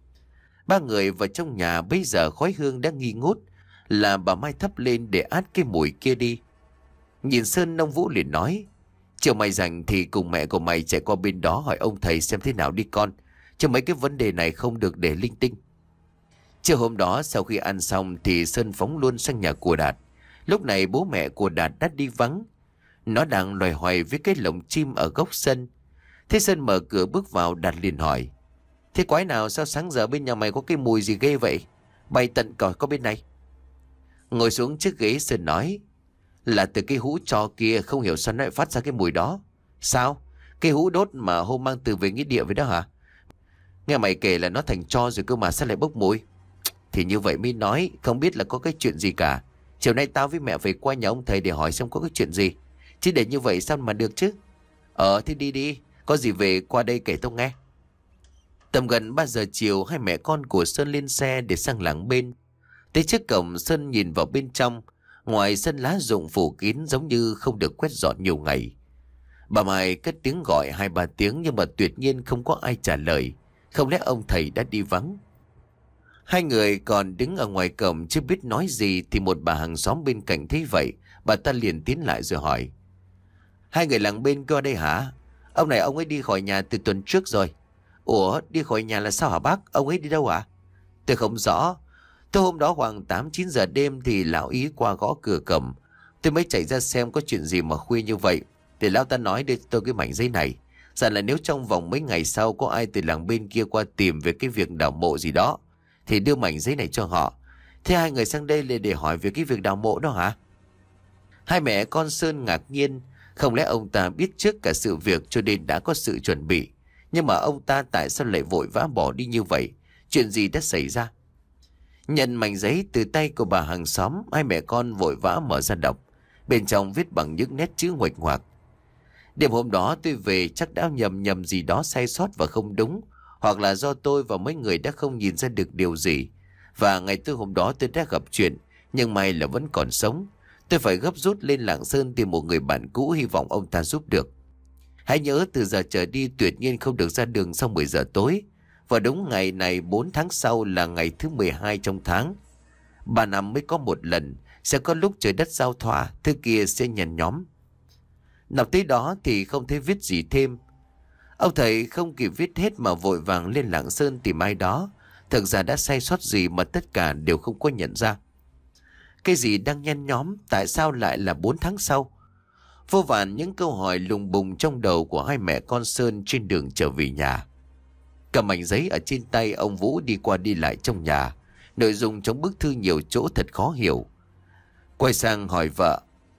Ba người vào trong nhà, bây giờ khói hương đã nghi ngút, là bà Mai thắp lên để át cái mùi kia đi. Nhìn Sơn, ông Vũ liền nói, chiều mày rảnh thì cùng mẹ của mày chạy qua bên đó hỏi ông thầy xem thế nào đi con, chứ mấy cái vấn đề này không được để linh tinh. Chiều hôm đó sau khi ăn xong thì Sơn phóng luôn sang nhà của Đạt. Lúc này bố mẹ của Đạt đã đi vắng. Nó đang loài hoài với cái lồng chim ở góc sân. Thế Sơn mở cửa bước vào, Đạt liền hỏi, thế quái nào sao sáng giờ bên nhà mày có cái mùi gì ghê vậy? Bay tận còi có bên này. Ngồi xuống chiếc ghế, Sơn nói, là từ cái hũ tro kia, không hiểu sao lại phát ra cái mùi đó. Sao? Cái hũ đốt mà hôm mang từ về nghĩa địa vậy đó hả? Nghe mày kể là nó thành tro rồi cơ mà sao lại bốc mùi? Thì như vậy mới nói, không biết là có cái chuyện gì cả. Chiều nay tao với mẹ phải qua nhà ông thầy để hỏi xem có cái chuyện gì. Chứ để như vậy sao mà được chứ? Ờ thì đi đi, có gì về qua đây kể tao nghe. Tầm gần ba giờ chiều, hai mẹ con của Sơn lên xe để sang làng bên. Tới trước cổng, Sơn nhìn vào bên trong. Ngoài sân lá rụng phủ kín giống như không được quét dọn nhiều ngày. Bà Mai cất tiếng gọi hai ba tiếng nhưng mà tuyệt nhiên không có ai trả lời. Không lẽ ông thầy đã đi vắng? Hai người còn đứng ở ngoài cổng chưa biết nói gì thì một bà hàng xóm bên cạnh thấy vậy. Bà ta liền tiến lại rồi hỏi, hai người làng bên qua đây hả? Ông này ông ấy đi khỏi nhà từ tuần trước rồi. Ủa, đi khỏi nhà là sao hả bác? Ông ấy đi đâu ạ? À? Tôi không rõ. Tôi hôm đó khoảng tám chín giờ đêm thì lão ý qua gõ cửa cổng. Tôi mới chạy ra xem có chuyện gì mà khuya như vậy. Để lão ta nói đưa tôi cái mảnh giấy này. Dặn là nếu trong vòng mấy ngày sau có ai từ làng bên kia qua tìm về cái việc đào mộ gì đó thì đưa mảnh giấy này cho họ. Thế hai người sang đây để hỏi về cái việc đào mộ đó hả? Hai mẹ con Sơn ngạc nhiên. Không lẽ ông ta biết trước cả sự việc cho nên đã có sự chuẩn bị? Nhưng mà ông ta tại sao lại vội vã bỏ đi như vậy? Chuyện gì đã xảy ra? Nhận mảnh giấy từ tay của bà hàng xóm, hai mẹ con vội vã mở ra đọc. Bên trong viết bằng những nét chữ nguệch ngoạc. Đêm hôm đó tôi về chắc đã nhầm nhầm gì đó sai sót và không đúng. Hoặc là do tôi và mấy người đã không nhìn ra được điều gì. Và ngày tư hôm đó tôi đã gặp chuyện, nhưng may là vẫn còn sống. Tôi phải gấp rút lên Lạng Sơn tìm một người bạn cũ, hy vọng ông ta giúp được. Hãy nhớ từ giờ trở đi tuyệt nhiên không được ra đường sau mười giờ tối. Và đúng ngày này bốn tháng sau là ngày thứ mười hai trong tháng. Ba năm mới có một lần, sẽ có lúc trời đất giao thoa, thứ kia sẽ nhằn nhóm. Đọc tới đó thì không thấy viết gì thêm. Ông thầy không kịp viết hết mà vội vàng lên Lạng Sơn tìm ai đó. Thực ra đã sai sót gì mà tất cả đều không có nhận ra. Cái gì đang nhăn nhóm, tại sao lại là bốn tháng sau? Vô vàn những câu hỏi lùng bùng trong đầu của hai mẹ con Sơn trên đường trở về nhà. Cầm mảnh giấy ở trên tay, ông Vũ đi qua đi lại trong nhà. Nội dung trong bức thư nhiều chỗ thật khó hiểu. Quay sang hỏi vợ: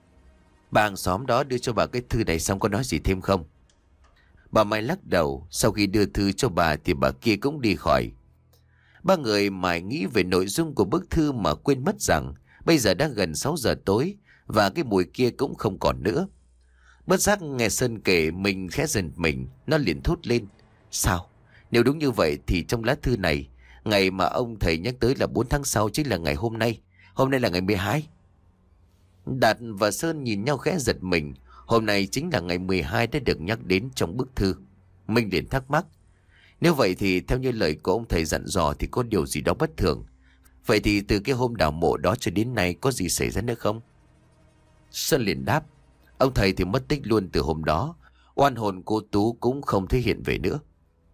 bà hàng xóm đó đưa cho bà cái thư này xong có nói gì thêm không? Bà Mai lắc đầu. Sau khi đưa thư cho bà thì bà kia cũng đi khỏi. Ba người mải nghĩ về nội dung của bức thư mà quên mất rằng bây giờ đã gần sáu giờ tối và cái mùi kia cũng không còn nữa. Bất giác nghe Sơn kể, mình khẽ giật mình. Nó liền thốt lên: sao? Nếu đúng như vậy thì trong lá thư này, ngày mà ông thầy nhắc tới là bốn tháng sau chính là ngày hôm nay. Hôm nay là ngày mười hai. Đạt và Sơn nhìn nhau khẽ giật mình. Hôm nay chính là ngày mười hai đã được nhắc đến trong bức thư. Mình liền thắc mắc: nếu vậy thì theo như lời của ông thầy dặn dò thì có điều gì đó bất thường. Vậy thì từ cái hôm đào mộ đó cho đến nay có gì xảy ra nữa không? Sơn liền đáp: ông thầy thì mất tích luôn từ hôm đó. Oan hồn cô Tú cũng không thể hiện về nữa.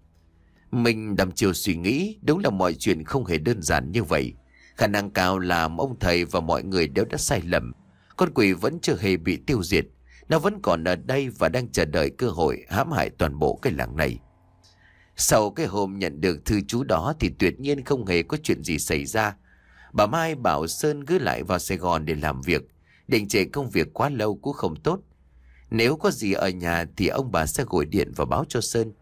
Mình đăm chiều suy nghĩ, đúng là mọi chuyện không hề đơn giản như vậy. Khả năng cao là ông thầy và mọi người đều đã sai lầm. Con quỷ vẫn chưa hề bị tiêu diệt. Nó vẫn còn ở đây và đang chờ đợi cơ hội hãm hại toàn bộ cái làng này. Sau cái hôm nhận được thư chú đó thì tuyệt nhiên không hề có chuyện gì xảy ra. Bà Mai bảo Sơn cứ lại vào Sài Gòn để làm việc. Định trễ công việc quá lâu cũng không tốt. Nếu có gì ở nhà thì ông bà sẽ gọi điện và báo cho Sơn.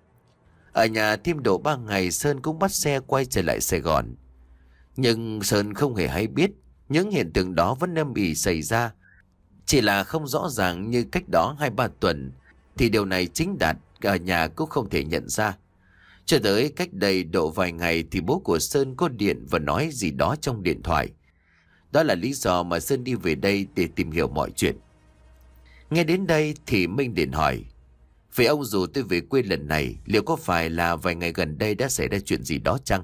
Ở nhà thêm độ ba ngày, Sơn cũng bắt xe quay trở lại Sài Gòn. Nhưng Sơn không hề hay biết những hiện tượng đó vẫn âm ỉ xảy ra. Chỉ là không rõ ràng như cách đó hai ba tuần. Thì điều này chính Đạt ở nhà cũng không thể nhận ra. Cho tới cách đây độ vài ngày thì bố của Sơn có điện và nói gì đó trong điện thoại. Đó là lý do mà Sơn đi về đây để tìm hiểu mọi chuyện. Nghe đến đây thì Minh điện hỏi: vậy ông dù tôi về quê lần này, liệu có phải là vài ngày gần đây đã xảy ra chuyện gì đó chăng?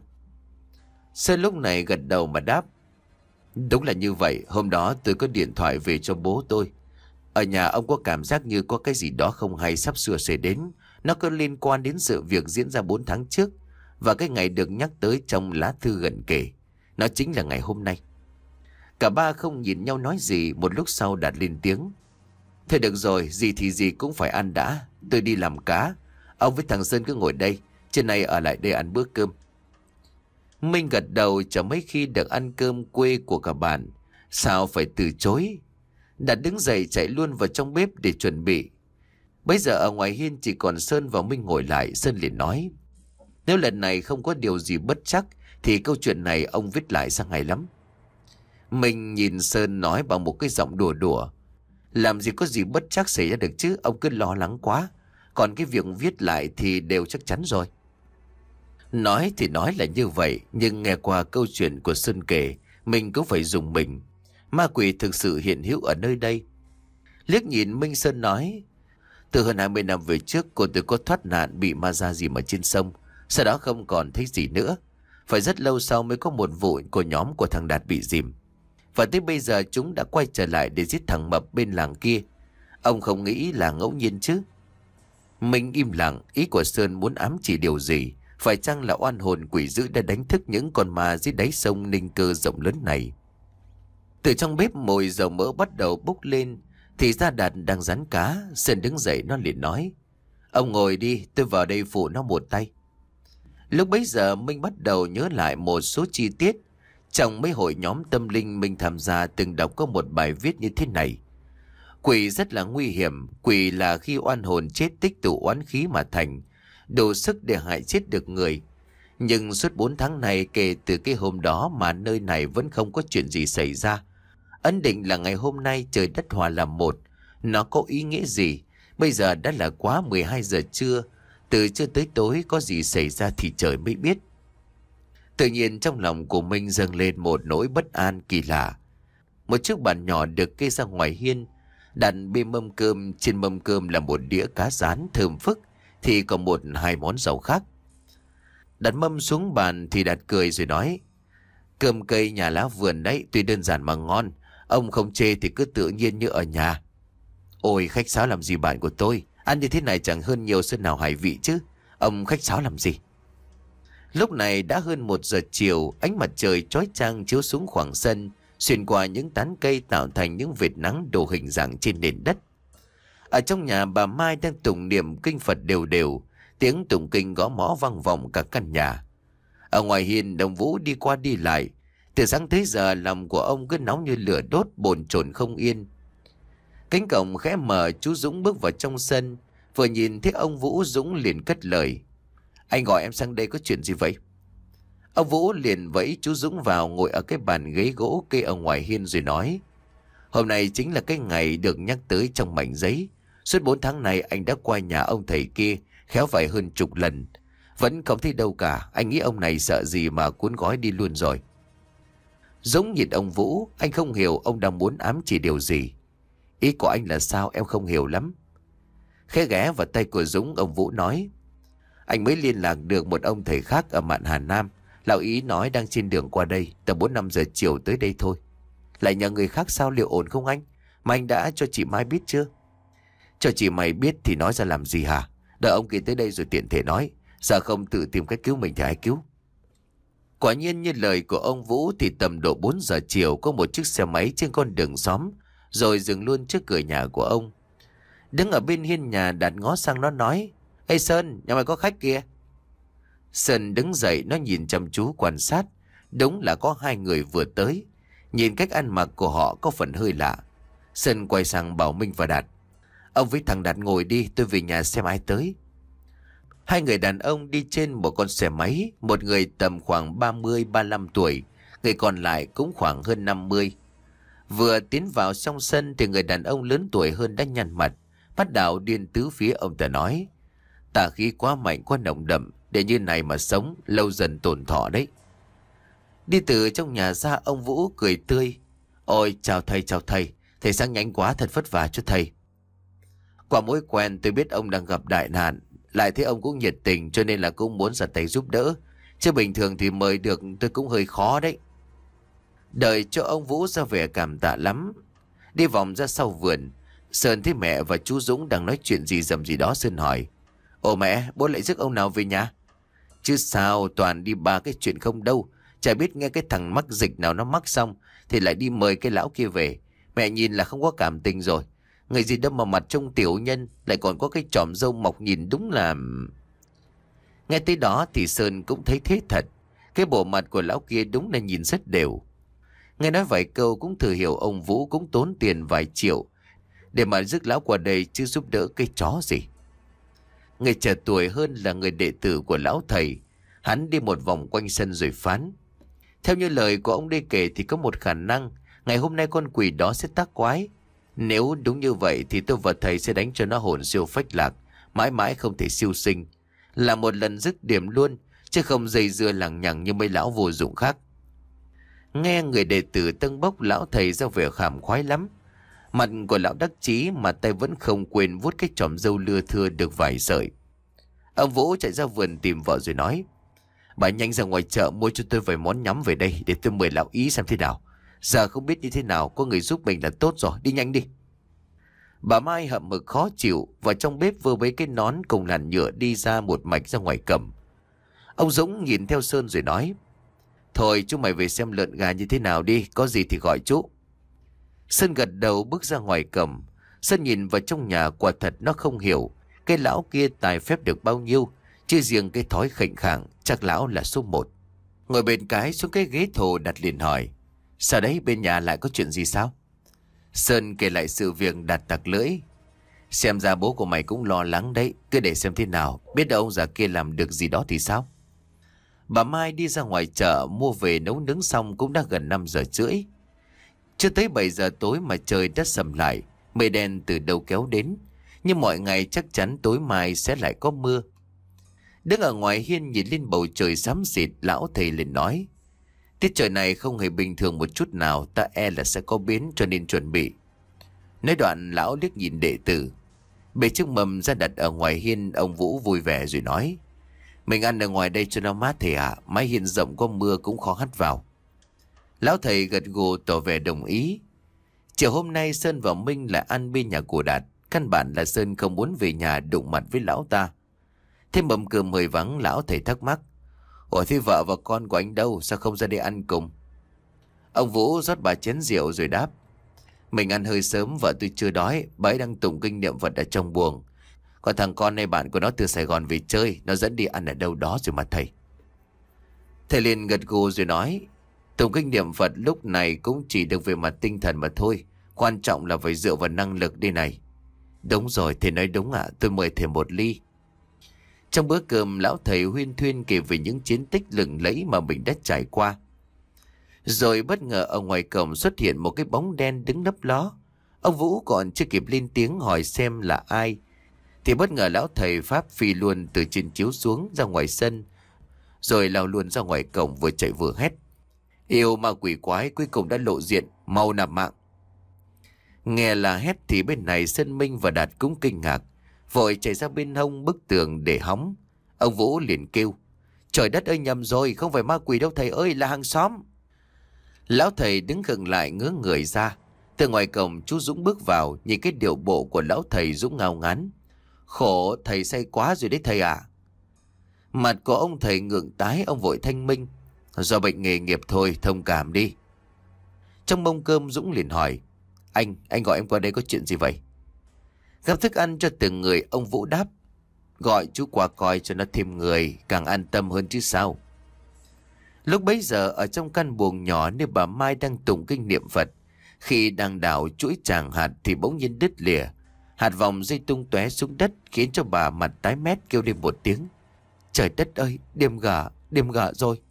Sơn lúc này gật đầu mà đáp: đúng là như vậy. Hôm đó tôi có điện thoại về cho bố tôi. Ở nhà ông có cảm giác như có cái gì đó không hay sắp sửa xảy đến. Nó có liên quan đến sự việc diễn ra bốn tháng trước và cái ngày được nhắc tới trong lá thư gần kể. Nó chính là ngày hôm nay. Cả ba không nhìn nhau nói gì. Một lúc sau Đạt lên tiếng: thôi được rồi, gì thì gì cũng phải ăn đã. Tôi đi làm cá. Ông với thằng Sơn cứ ngồi đây, trên này ở lại đây ăn bữa cơm. Minh gật đầu, chẳng mấy khi được ăn cơm quê của cả bạn. Sao phải từ chối. Đạt đứng dậy chạy luôn vào trong bếp để chuẩn bị. Bây giờ ở ngoài hiên chỉ còn Sơn và Minh ngồi lại. Sơn liền nói: nếu lần này không có điều gì bất trắc thì câu chuyện này ông viết lại sang hay lắm. Mình nhìn Sơn nói bằng một cái giọng đùa đùa: làm gì có gì bất trắc xảy ra được chứ, ông cứ lo lắng quá. Còn cái việc viết lại thì đều chắc chắn rồi. Nói thì nói là như vậy, nhưng nghe qua câu chuyện của Sơn kể, mình cũng phải dùng mình. Ma quỷ thực sự hiện hữu ở nơi đây. Liếc nhìn Minh, Sơn nói: từ hơn hai mươi năm về trước, cô tôi có thoát nạn bị ma ra dìm ở trên sông. Sau đó không còn thấy gì nữa. Phải rất lâu sau mới có một vụ của nhóm của thằng Đạt bị dìm. Và tới bây giờ chúng đã quay trở lại để giết thằng Mập bên làng kia. Ông không nghĩ là ngẫu nhiên chứ? Mình im lặng. Ý của Sơn muốn ám chỉ điều gì? Phải chăng là oan hồn quỷ dữ đã đánh thức những con ma dưới đáy sông Ninh Cơ rộng lớn này? Từ trong bếp mùi dầu mỡ bắt đầu bốc lên. Thì ra Đạt đang rán cá. Sơn đứng dậy, nó liền nói: ông ngồi đi, tôi vào đây phụ nó một tay. Lúc bấy giờ Minh bắt đầu nhớ lại một số chi tiết. Trong mấy hội nhóm tâm linh mình tham gia từng đọc có một bài viết như thế này: quỷ rất là nguy hiểm. Quỷ là khi oan hồn chết tích tụ oán khí mà thành, đủ sức để hại chết được người. Nhưng suốt bốn tháng này, kể từ cái hôm đó mà nơi này vẫn không có chuyện gì xảy ra. Ấn định là ngày hôm nay trời đất hòa làm một. Nó có ý nghĩa gì? Bây giờ đã là quá mười hai giờ trưa. Từ trưa tới tối có gì xảy ra thì trời mới biết. Tự nhiên trong lòng của mình dâng lên một nỗi bất an kỳ lạ. Một chiếc bàn nhỏ được kê ra ngoài hiên. Đặt bên mâm cơm, trên mâm cơm là một đĩa cá rán thơm phức, thì còn một hai món rau khác. Đặt mâm xuống bàn thì Đạt cười rồi nói: Cơm cây nhà lá vườn đấy, tuy đơn giản mà ngon. Ông không chê thì cứ tự nhiên như ở nhà. Ôi khách sáo làm gì bạn của tôi, ăn như thế này chẳng hơn nhiều sơn nào hải vị chứ. Ông khách sáo làm gì? Lúc này đã hơn một giờ chiều, ánh mặt trời chói chang chiếu xuống khoảng sân, xuyên qua những tán cây tạo thành những vệt nắng đồ hình dạng trên nền đất. Ở trong nhà, bà Mai đang tụng niệm kinh Phật đều đều, tiếng tụng kinh gõ mõ vang vọng cả căn nhà. Ở ngoài hiên, đồng Vũ đi qua đi lại. Từ sáng tới giờ lòng của ông cứ nóng như lửa đốt, bồn chồn không yên. Cánh cổng khẽ mở, chú Dũng bước vào trong sân. Vừa nhìn thấy ông Vũ, Dũng liền cất lời: Anh gọi em sang đây có chuyện gì vậy? Ông Vũ liền vẫy chú Dũng vào ngồi ở cái bàn ghế gỗ kê ở ngoài hiên rồi nói: Hôm nay chính là cái ngày được nhắc tới trong mảnh giấy. Suốt bốn tháng này anh đã qua nhà ông thầy kia khéo phải hơn chục lần, vẫn không thấy đâu cả. Anh nghĩ ông này sợ gì mà cuốn gói đi luôn rồi. Dũng nhìn ông Vũ, anh không hiểu ông đang muốn ám chỉ điều gì. Ý của anh là sao em không hiểu lắm. Khẽ ghé vào tay của Dũng, ông Vũ nói: Anh mới liên lạc được một ông thầy khác ở mạn Hà Nam. Lão ý nói đang trên đường qua đây, tầm bốn năm giờ chiều tới đây thôi. Lại nhờ người khác sao, liệu ổn không anh? Mà anh đã cho chị Mai biết chưa? Cho chị mày biết thì nói ra làm gì hả? Đợi ông kia tới đây rồi tiện thể nói. Sợ không tự tìm cách cứu mình thì ai cứu? Quả nhiên như lời của ông Vũ thì tầm độ bốn giờ chiều có một chiếc xe máy trên con đường xóm rồi dừng luôn trước cửa nhà của ông. Đứng ở bên hiên nhà, Đạt ngó sang nó nói: Ê Sơn, nhà mày có khách kìa. Sơn đứng dậy, nó nhìn chăm chú quan sát. Đúng là có hai người vừa tới. Nhìn cách ăn mặc của họ có phần hơi lạ. Sơn quay sang bảo Minh và Đạt: Ông với thằng Đạt ngồi đi, tôi về nhà xem ai tới. Hai người đàn ông đi trên một con xe máy. Một người tầm khoảng ba mươi ba mươi lăm tuổi, người còn lại cũng khoảng hơn năm mươi. Vừa tiến vào trong sân thì người đàn ông lớn tuổi hơn đã nhăn mặt, bắt đầu điên tứ phía ông ta nói: Tà khí quá mạnh, quá nồng đậm, để như này mà sống lâu dần tổn thọ đấy. Đi từ trong nhà ra, ông Vũ cười tươi: Ôi chào thầy, chào thầy. Thầy sang nhanh quá, thật vất vả cho thầy. Qua mối quen tôi biết ông đang gặp đại nạn, lại thấy ông cũng nhiệt tình cho nên là cũng muốn ra tay giúp đỡ. Chứ bình thường thì mời được tôi cũng hơi khó đấy. Đợi cho ông Vũ ra vẻ cảm tạ lắm. Đi vòng ra sau vườn, Sơn thấy mẹ và chú Dũng đang nói chuyện gì dầm gì đó. Sơn hỏi: Ồ mẹ, bố lại rước ông nào về nhà? Chứ sao, toàn đi ba cái chuyện không đâu. Chả biết nghe cái thằng mắc dịch nào nó mắc xong thì lại đi mời cái lão kia về. Mẹ nhìn là không có cảm tình rồi. Người gì đâu mà mặt trông tiểu nhân, lại còn có cái chòm râu mọc nhìn đúng là... Nghe tới đó thì Sơn cũng thấy thế thật. Cái bộ mặt của lão kia đúng là nhìn rất đều. Nghe nói vài câu cũng thử hiểu ông Vũ cũng tốn tiền vài triệu để mà rước lão qua đây, chứ giúp đỡ cái chó gì. Người trẻ tuổi hơn là người đệ tử của lão thầy. Hắn đi một vòng quanh sân rồi phán: Theo như lời của ông đây kể thì có một khả năng ngày hôm nay con quỷ đó sẽ tác quái. Nếu đúng như vậy thì tôi và thầy sẽ đánh cho nó hồn siêu phách lạc, mãi mãi không thể siêu sinh. Là một lần dứt điểm luôn, chứ không dây dưa lằng nhằng như mấy lão vô dụng khác. Nghe người đệ tử tâng bốc, lão thầy ra vẻ khàm khoái lắm. Mặt của lão đắc chí mà tay vẫn không quên vuốt cái chòm râu lưa thưa được vài sợi. Ông Vũ chạy ra vườn tìm vợ rồi nói: Bà nhanh ra ngoài chợ mua cho tôi vài món nhắm về đây để tôi mời lão ý xem thế nào. Giờ không biết như thế nào, có người giúp mình là tốt rồi, đi nhanh đi. Bà Mai hậm hực khó chịu vào trong bếp vừa với cái nón cùng làn nhựa đi ra một mạch ra ngoài cầm. Ông Dũng nhìn theo Sơn rồi nói: Thôi chú mày về xem lợn gà như thế nào đi, có gì thì gọi chú. Sơn gật đầu bước ra ngoài cầm. Sơn nhìn vào trong nhà, quả thật nó không hiểu cái lão kia tài phép được bao nhiêu, chứ riêng cái thói khệnh khạng chắc lão là số một. Ngồi bên cái xuống cái ghế thồ, Đạt liền hỏi: Sao đấy, bên nhà lại có chuyện gì sao? Sơn kể lại sự việc. Đạt tặc lưỡi: Xem ra bố của mày cũng lo lắng đấy, cứ để xem thế nào, biết đâu ông già kia làm được gì đó thì sao. Bà Mai đi ra ngoài chợ mua về nấu nướng xong cũng đã gần năm giờ rưỡi. Chưa tới bảy giờ tối mà trời đã sầm lại, mây đen từ đâu kéo đến. Nhưng mọi ngày chắc chắn tối mai sẽ lại có mưa. Đứng ở ngoài hiên nhìn lên bầu trời xám xịt, lão thầy liền nói: Tiết trời này không hề bình thường một chút nào, ta e là sẽ có biến cho nên chuẩn bị. Nói đoạn lão liếc nhìn đệ tử. Bề chiếc mâm ra đặt ở ngoài hiên. Ông Vũ vui vẻ rồi nói: Mình ăn ở ngoài đây cho nó mát thầy ạ. Mái hiên rộng có mưa cũng khó hắt vào. Lão thầy gật gù tỏ vẻ đồng ý. Chiều hôm nay Sơn và Minh lại ăn bên nhà của Đạt. Căn bản là Sơn không muốn về nhà đụng mặt với lão ta. Thế mâm cơm hơi vắng, lão thầy thắc mắc: Ủa thế vợ và con của anh đâu, sao không ra đây ăn cùng? Ông Vũ rót bà chén rượu rồi đáp: Mình ăn hơi sớm, vợ tôi chưa đói. Bà ấy đang tụng kinh niệm Phật ở trong buồng. Còn thằng con này bạn của nó từ Sài Gòn về chơi, nó dẫn đi ăn ở đâu đó rồi mà thầy. Thầy liền gật gù rồi nói: Tụng kinh niệm Phật lúc này cũng chỉ được về mặt tinh thần mà thôi. Quan trọng là phải dựa vào năng lực đây này. Đúng rồi, thầy nói đúng ạ, tôi mời thầy một ly. Trong bữa cơm, lão thầy huyên thuyên kể về những chiến tích lừng lẫy mà mình đã trải qua. Rồi bất ngờ ở ngoài cổng xuất hiện một cái bóng đen đứng lấp ló. Ông Vũ còn chưa kịp lên tiếng hỏi xem là ai, thì bất ngờ lão thầy Pháp phi luôn từ trên chiếu xuống ra ngoài sân, rồi lao luôn ra ngoài cổng, vừa chạy vừa hét: Yêu ma quỷ quái cuối cùng đã lộ diện, mau nạp mạng. Nghe là hét thì bên này Sơn, Minh và Đạt cũng kinh ngạc, vội chạy ra bên hông bức tường để hóng. Ông Vũ liền kêu: Trời đất ơi, nhầm rồi, không phải ma quỷ đâu thầy ơi, là hàng xóm. Lão thầy đứng khựng lại ngớ người ra. Từ ngoài cổng chú Dũng bước vào, nhìn cái điệu bộ của lão thầy Dũng ngao ngán: Khổ thầy say quá rồi đấy thầy ạ. Mặt của ông thầy ngượng tái, ông vội thanh minh: Do bệnh nghề nghiệp thôi, thông cảm đi. Trong mông cơm Dũng liền hỏi: Anh, anh gọi em qua đây có chuyện gì vậy? Gắp thức ăn cho từng người, ông Vũ đáp: Gọi chú qua coi cho nó thêm người, càng an tâm hơn chứ sao. Lúc bấy giờ ở trong căn buồng nhỏ nơi bà Mai đang tụng kinh niệm Phật, khi đang đảo chuỗi tràng hạt thì bỗng nhiên đứt lìa. Hạt vòng rơi tung tóe xuống đất, khiến cho bà mặt tái mét kêu lên một tiếng: Trời đất ơi, đêm gà, đêm gà rồi.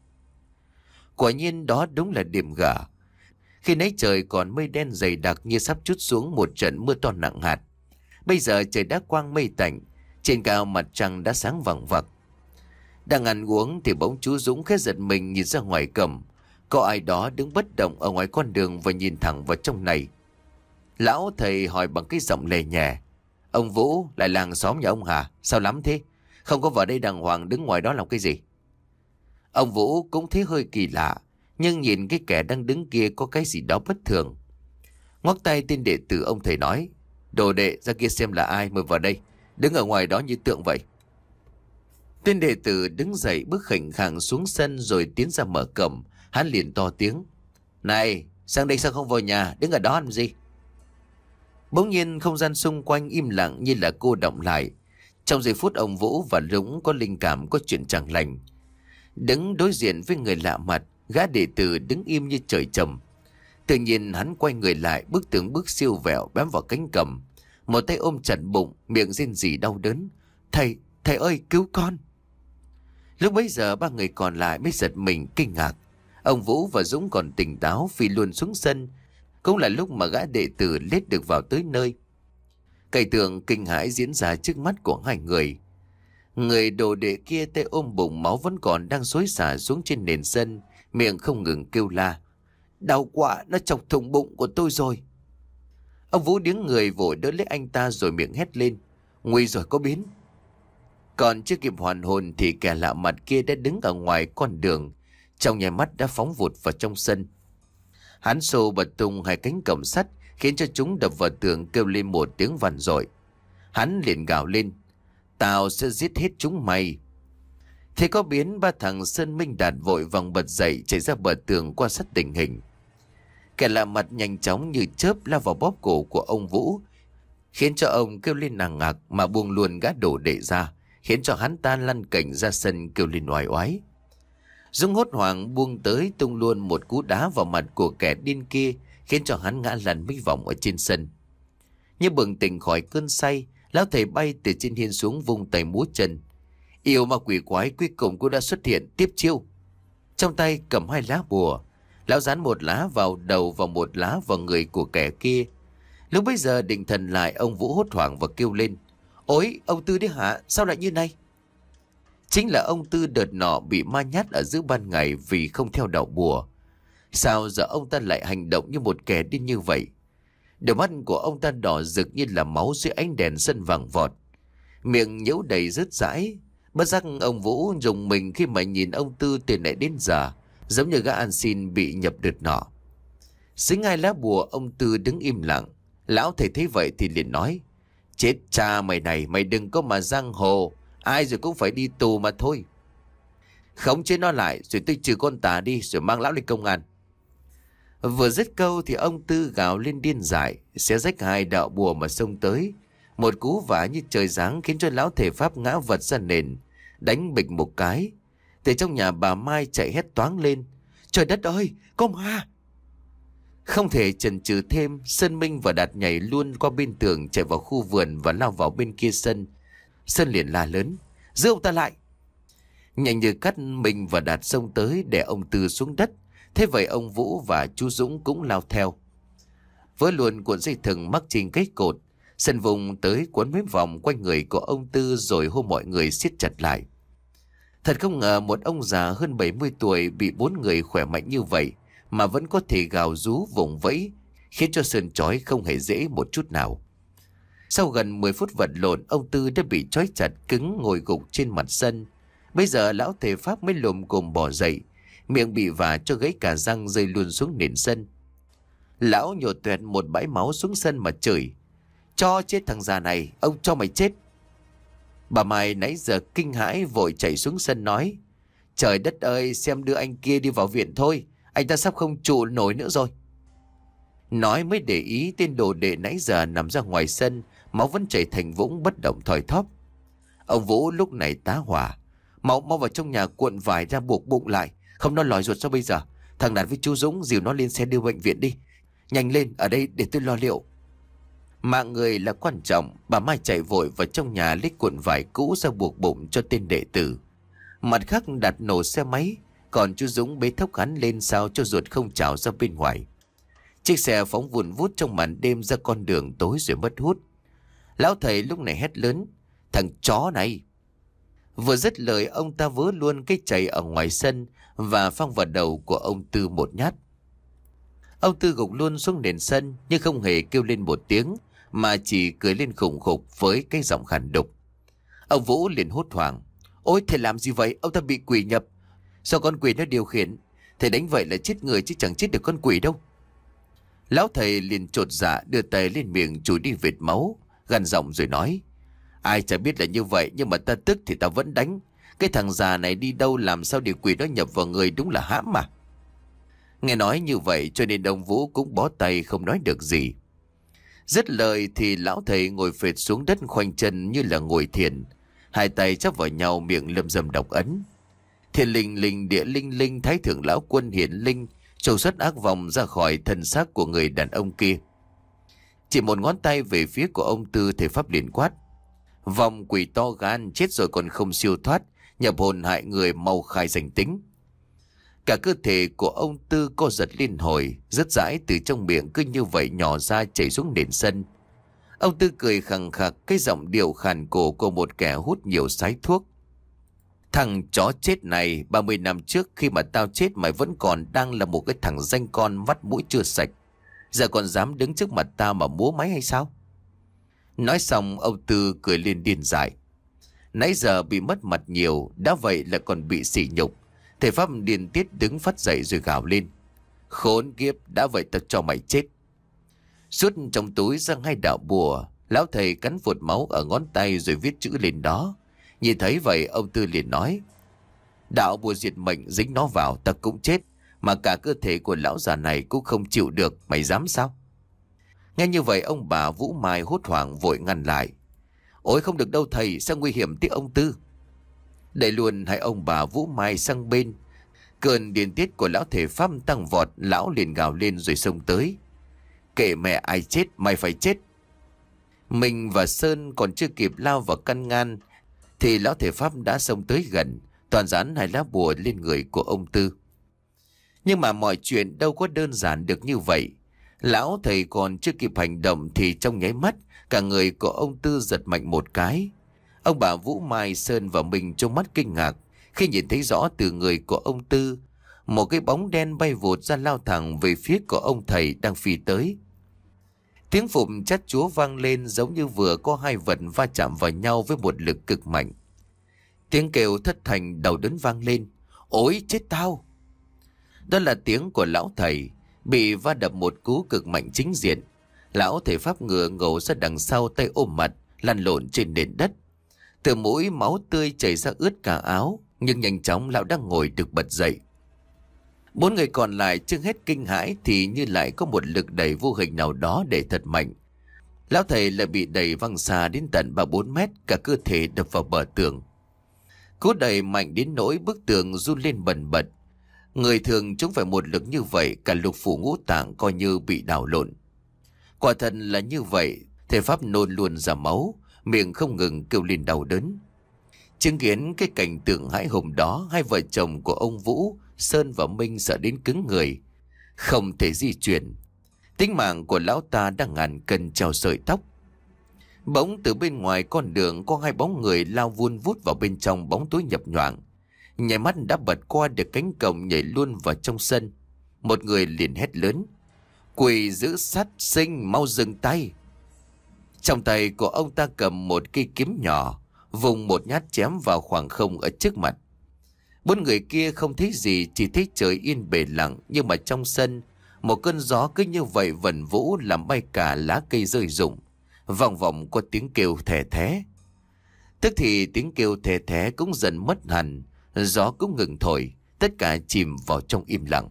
Quả nhiên đó đúng là đêm gà. Khi nãy trời còn mây đen dày đặc như sắp trút xuống một trận mưa to nặng hạt. Bây giờ trời đã quang mây tạnh, trên cao mặt trăng đã sáng vằng vặc. Đang ăn uống thì bỗng chú Dũng khẽ giật mình nhìn ra ngoài cổng. Có ai đó đứng bất động ở ngoài con đường và nhìn thẳng vào trong này. Lão thầy hỏi bằng cái giọng lè nhẹ: Ông Vũ, lại làng xóm nhà ông hả? Sao lắm thế? Không có vào đây đàng hoàng, đứng ngoài đó làm cái gì? Ông Vũ cũng thấy hơi kỳ lạ, nhưng nhìn cái kẻ đang đứng kia có cái gì đó bất thường. Ngoắc tay tên đệ tử ông thầy nói: Đồ đệ, ra kia xem là ai, mời vào đây. Đứng ở ngoài đó như tượng vậy. Tên đệ tử đứng dậy bước khỉnh khàng xuống sân rồi tiến ra mở cổng. Hắn liền to tiếng: Này, sang đây sao không vào nhà, đứng ở đó làm gì? Bỗng nhiên không gian xung quanh im lặng như là cô đọng lại. Trong giây phút ông Vũ và Dũng có linh cảm có chuyện chẳng lành. Đứng đối diện với người lạ mặt, gã đệ tử đứng im như trời trồng. Tự nhiên hắn quay người lại, bước từng bước siêu vẹo bám vào cánh cổng, một tay ôm chặt bụng, miệng rên rỉ đau đớn: Thầy, thầy ơi, cứu con! Lúc bấy giờ ba người còn lại mới giật mình kinh ngạc. Ông Vũ và Dũng còn tỉnh táo phi luôn xuống sân. Cũng là lúc mà gã đệ tử lết được vào tới nơi. Cảnh tượng kinh hãi diễn ra trước mắt của hai người. Người đồ đệ kia tay ôm bụng, máu vẫn còn đang xối xả xuống trên nền sân, miệng không ngừng kêu la: Đau quá, nó chọc thủng bụng của tôi rồi. Ông Vũ điếng người vội đỡ lấy anh ta rồi miệng hét lên: Nguy rồi, có biến! Còn chưa kịp hoàn hồn thì kẻ lạ mặt kia đã đứng ở ngoài con đường, trong nháy mắt đã phóng vụt vào trong sân. Hắn xô bật tung hai cánh cổng sắt, khiến cho chúng đập vào tường kêu lên một tiếng vằn dội. Hắn liền gào lên: Tao sẽ giết hết chúng mày! Thế có biến, ba thằng Sơn, Minh, Đạt vội vòng bật dậy chạy ra bờ tường quan sát tình hình. Kẻ lạ mặt nhanh chóng như chớp lao vào bóp cổ của ông Vũ, khiến cho ông kêu lên nằng ngạc mà buông luôn gã đổ đệ ra, khiến cho hắn ta lăn cảnh ra sân kêu lên oai oái. Dũng hốt hoảng buông tới tung luôn một cú đá vào mặt của kẻ điên kia, khiến cho hắn ngã lăn mấy vòng ở trên sân. Như bừng tỉnh khỏi cơn say, lão thầy bay từ trên hiên xuống vung tay múa chân. Yêu ma quỷ quái cuối cùng cũng đã xuất hiện, tiếp chiêu. Trong tay cầm hai lá bùa, lão dán một lá vào đầu và một lá vào người của kẻ kia. Lúc bấy giờ định thần lại, ông Vũ hốt hoảng và kêu lên: Ôi, ông Tư đấy hả? Sao lại như này? Chính là ông Tư đợt nọ bị ma nhát ở giữa ban ngày vì không theo đạo bùa. Sao giờ ông ta lại hành động như một kẻ điên như vậy? Đôi mắt của ông ta đỏ rực như là máu dưới ánh đèn sân vàng vọt. Miệng nhếch đầy rứt rãi. Bất giác ông Vũ rùng mình khi mà nhìn ông Tư từ nãy đến giờ, giống như gã ăn xin bị nhập đợt nọ. Dưới ngay lá bùa, ông Tư đứng im lặng. Lão thầy thấy vậy thì liền nói: Chết cha mày này, mày đừng có mà giang hồ, ai rồi cũng phải đi tù mà thôi. Khống chế nó lại rồi tôi trừ con tà đi, rồi mang lão lên công an. Vừa dứt câu thì ông Tư gào lên điên dại, xé rách hai đạo bùa mà xông tới. Một cú vả như trời giáng khiến cho lão thể pháp ngã vật ra nền, đánh bịch một cái. Từ trong nhà bà Mai chạy hét toáng lên: Trời đất ơi, có ma! Không thể chần chừ thêm, Sơn, Minh và Đạt nhảy luôn qua bên tường, chạy vào khu vườn và lao vào bên kia sân. Sơn liền la lớn: Giữ ông ta lại! Nhanh như cắt, Minh và Đạt xông tới để ông Tư xuống đất. Thế vậy ông Vũ và chú Dũng cũng lao theo. Với luồn cuộn dây thừng mắc trên cái cột, Sơn vùng tới quấn mấy vòng quanh người của ông Tư rồi hô mọi người siết chặt lại. Thật không ngờ một ông già hơn bảy mươi tuổi bị bốn người khỏe mạnh như vậy mà vẫn có thể gào rú vùng vẫy, khiến cho Sơn trói không hề dễ một chút nào. Sau gần mười phút vật lộn, ông Tư đã bị trói chặt cứng ngồi gục trên mặt sân. Bây giờ lão thầy pháp mới lồm cồm bò dậy, miệng bị vả cho gãy cả răng, rơi luôn xuống nền sân. Lão nhổ toẹt một bãi máu xuống sân mà chửi: Cho chết thằng già này, ông cho mày chết! Bà Mai nãy giờ kinh hãi vội chạy xuống sân nói: Trời đất ơi, xem đưa anh kia đi vào viện thôi, anh ta sắp không trụ nổi nữa rồi. Nói mới để ý tên đồ đệ nãy giờ nằm ra ngoài sân, máu vẫn chảy thành vũng bất động thoi thóp. Ông Vũ lúc này tá hỏa: Mau mau vào trong nhà cuộn vải ra buộc bụng lại, không nó lòi ruột sao bây giờ? Thằng Đạt với chú Dũng dìu nó lên xe đưa bệnh viện đi. Nhanh lên, ở đây để tôi lo liệu. Mạng người là quan trọng. Bà Mai chạy vội vào trong nhà lấy cuộn vải cũ ra buộc bụng cho tên đệ tử. Mặt khác Đạt nổ xe máy, còn chú Dũng bế thốc hắn lên sao cho ruột không trào ra bên ngoài. Chiếc xe phóng vùn vút trong màn đêm ra con đường tối rồi mất hút. Lão thầy lúc này hét lớn: Thằng chó này! Vừa dứt lời, ông ta vớ luôn cái chày ở ngoài sân và phang vào đầu của ông Tư một nhát. Ông Tư gục luôn xuống nền sân nhưng không hề kêu lên một tiếng, mà chỉ cười lên khủng khục với cái giọng khàn đục. Ông Vũ liền hốt hoảng: Ôi thầy làm gì vậy? Ông ta bị quỷ nhập. Sao con quỷ nó điều khiển? Thầy đánh vậy là chết người chứ chẳng chết được con quỷ đâu. Lão thầy liền chột dạ đưa tay lên miệng chùi đi vệt máu, gằn giọng rồi nói: Ai chả biết là như vậy, nhưng mà ta tức thì ta vẫn đánh. Cái thằng già này đi đâu làm sao để quỷ nó nhập vào người, đúng là hãm mà. Nghe nói như vậy cho nên ông Vũ cũng bó tay không nói được gì. Dứt lời thì lão thầy ngồi phệt xuống đất khoanh chân như là ngồi thiền, hai tay chắp vào nhau, miệng lầm rầm đọc ấn. Thiên linh linh địa linh linh, thái thượng lão quân hiển linh, trầu xuất ác vong ra khỏi thân xác của người đàn ông kia. Chỉ một ngón tay về phía của ông Tư, thầy pháp liền quát: Vong quỷ to gan, chết rồi còn không siêu thoát, nhập hồn hại người, mau khai danh tính. Cả cơ thể của ông Tư co giật liên hồi, rất rãi từ trong miệng cứ như vậy nhỏ ra chảy xuống nền sân. Ông Tư cười khằng khặc, cái giọng điệu khàn cổ của một kẻ hút nhiều sái thuốc: Thằng chó chết này, ba mươi năm trước khi mà tao chết mày vẫn còn đang là một cái thằng danh con vắt mũi chưa sạch. Giờ còn dám đứng trước mặt tao mà múa máy hay sao? Nói xong ông Tư cười lên điên dại. Nãy giờ bị mất mặt nhiều, đã vậy là còn bị sỉ nhục. Thầy pháp điên tiết đứng phát dậy rồi gào lên: Khốn kiếp, đã vậy tao cho mày chết. Rút trong túi ra hai đạo bùa, lão thầy cắn vụt máu ở ngón tay rồi viết chữ lên đó. Nhìn thấy vậy ông Tư liền nói: Đạo bùa diệt mệnh, dính nó vào ta cũng chết, mà cả cơ thể của lão già này cũng không chịu được, mày dám sao? Nghe như vậy ông bà Vũ Mai hốt hoảng vội ngăn lại: Ôi không được đâu thầy, sao nguy hiểm tiếc ông Tư. Đẩy luôn hai ông bà Vũ Mai sang bên. Cơn điên tiết của lão thể pháp tăng vọt, lão liền gào lên rồi xông tới: Kệ mẹ ai chết, mày phải chết. Mình và Sơn còn chưa kịp lao vào căn ngăn thì lão thể pháp đã xông tới gần, toàn dán hai lá bùa lên người của ông Tư. Nhưng mà mọi chuyện đâu có đơn giản được như vậy. Lão thầy còn chưa kịp hành động thì trong nháy mắt cả người của ông Tư giật mạnh một cái. Ông bà Vũ Mai, Sơn và mình trong mắt kinh ngạc khi nhìn thấy rõ từ người của ông Tư một cái bóng đen bay vụt ra lao thẳng về phía của ông thầy đang phi tới. Tiếng phụm chát chúa vang lên giống như vừa có hai vật va chạm vào nhau với một lực cực mạnh. Tiếng kêu thất thành đau đớn vang lên. Ôi chết tao! Đó là tiếng của lão thầy bị va đập một cú cực mạnh chính diện. Lão thầy pháp ngựa ngầu ra đằng sau, tay ôm mặt lăn lộn trên nền đất. Từ mũi máu tươi chảy ra ướt cả áo, nhưng nhanh chóng lão đang ngồi được bật dậy. Bốn người còn lại chưa hết kinh hãi thì như lại có một lực đẩy vô hình nào đó để thật mạnh. Lão thầy lại bị đẩy văng xa đến tận ba bốn mét, cả cơ thể đập vào bờ tường. Cú đẩy mạnh đến nỗi bức tường run lên bần bật. Người thường chúng phải một lực như vậy, cả lục phủ ngũ tạng coi như bị đảo lộn. Quả thật là như vậy, thầy pháp nôn luôn ra máu, miệng không ngừng kêu lên đau đớn. Chứng kiến cái cảnh tượng hãi hùng đó, hai vợ chồng của ông Vũ, Sơn và Minh sợ đến cứng người, không thể di chuyển. Tính mạng của lão ta đang ngàn cân treo sợi tóc. Bỗng từ bên ngoài con đường có hai bóng người lao vun vút vào bên trong bóng tối nhập nhoạng. Nhảy mắt đã bật qua được cánh cổng, nhảy luôn vào trong sân. Một người liền hét lớn: "Quỷ giữ sát sinh, mau dừng tay!" Trong tay của ông ta cầm một cây kiếm nhỏ, vùng một nhát chém vào khoảng không ở trước mặt. Bốn người kia không thấy gì, chỉ thấy trời yên bề lặng, nhưng mà trong sân một cơn gió cứ như vậy vần vũ làm bay cả lá cây rơi rụng, vòng vòng có tiếng kêu thè thé. Tức thì tiếng kêu thè thé cũng dần mất hẳn, gió cũng ngừng thổi, tất cả chìm vào trong im lặng.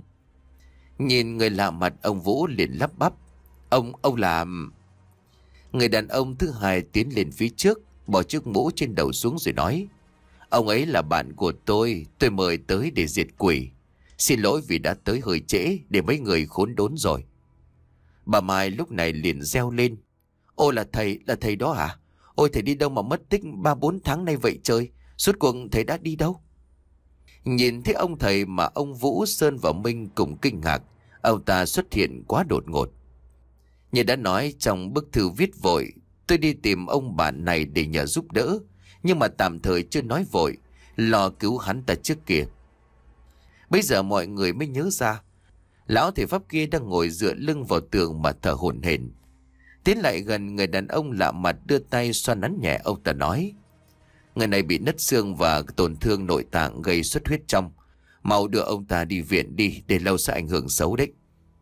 Nhìn người lạ mặt, ông Vũ liền lắp bắp: Ông, ông làm... Người đàn ông thứ hai tiến lên phía trước, bỏ chiếc mũ trên đầu xuống rồi nói: "Ông ấy là bạn của tôi, tôi mời tới để diệt quỷ. Xin lỗi vì đã tới hơi trễ, để mấy người khốn đốn rồi." Bà Mai lúc này liền reo lên: "Ôi là thầy, là thầy đó hả? Ôi thầy đi đâu mà mất tích ba bốn tháng nay vậy trời? Suốt cuộc thầy đã đi đâu?" Nhìn thấy ông thầy mà ông Vũ, Sơn và Minh cùng kinh ngạc. Ông ta xuất hiện quá đột ngột. Như đã nói trong bức thư viết vội, tôi đi tìm ông bạn này để nhờ giúp đỡ, nhưng mà tạm thời chưa nói vội, lo cứu hắn ta trước kia. Bây giờ mọi người mới nhớ ra, lão thầy pháp kia đang ngồi dựa lưng vào tường mà thở hổn hển. Tiến lại gần người đàn ông lạ mặt, đưa tay xoa nắn nhẹ. Ông ta nói: "Người này bị nứt xương và tổn thương nội tạng, gây xuất huyết trong. Mau đưa ông ta đi viện đi, để lâu sẽ ảnh hưởng xấu đấy."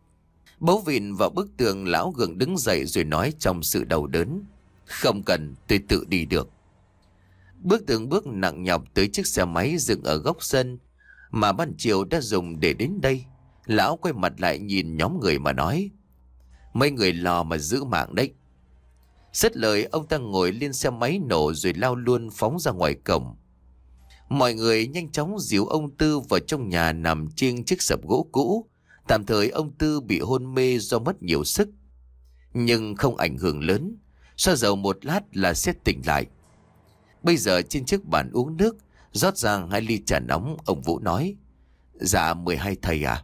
Bấu vịn vào bức tường, lão gượng đứng dậy rồi nói trong sự đau đớn: "Không cần, tôi tự đi được." Bước từng bước nặng nhọc tới chiếc xe máy dựng ở góc sân mà ban chiều đã dùng để đến đây. Lão quay mặt lại nhìn nhóm người mà nói: "Mấy người lo mà giữ mạng đấy." Dứt lời, ông ta ngồi lên xe máy nổ rồi lao luôn phóng ra ngoài cổng. Mọi người nhanh chóng dìu ông Tư vào trong nhà nằm trên chiếc sập gỗ cũ. Tạm thời ông Tư bị hôn mê do mất nhiều sức, nhưng không ảnh hưởng lớn, xoa dầu một lát là sẽ tỉnh lại. Bây giờ trên chiếc bàn uống nước, rót ra hai ly trà nóng. Ông Vũ nói: "Dạ mười hai thầy à?"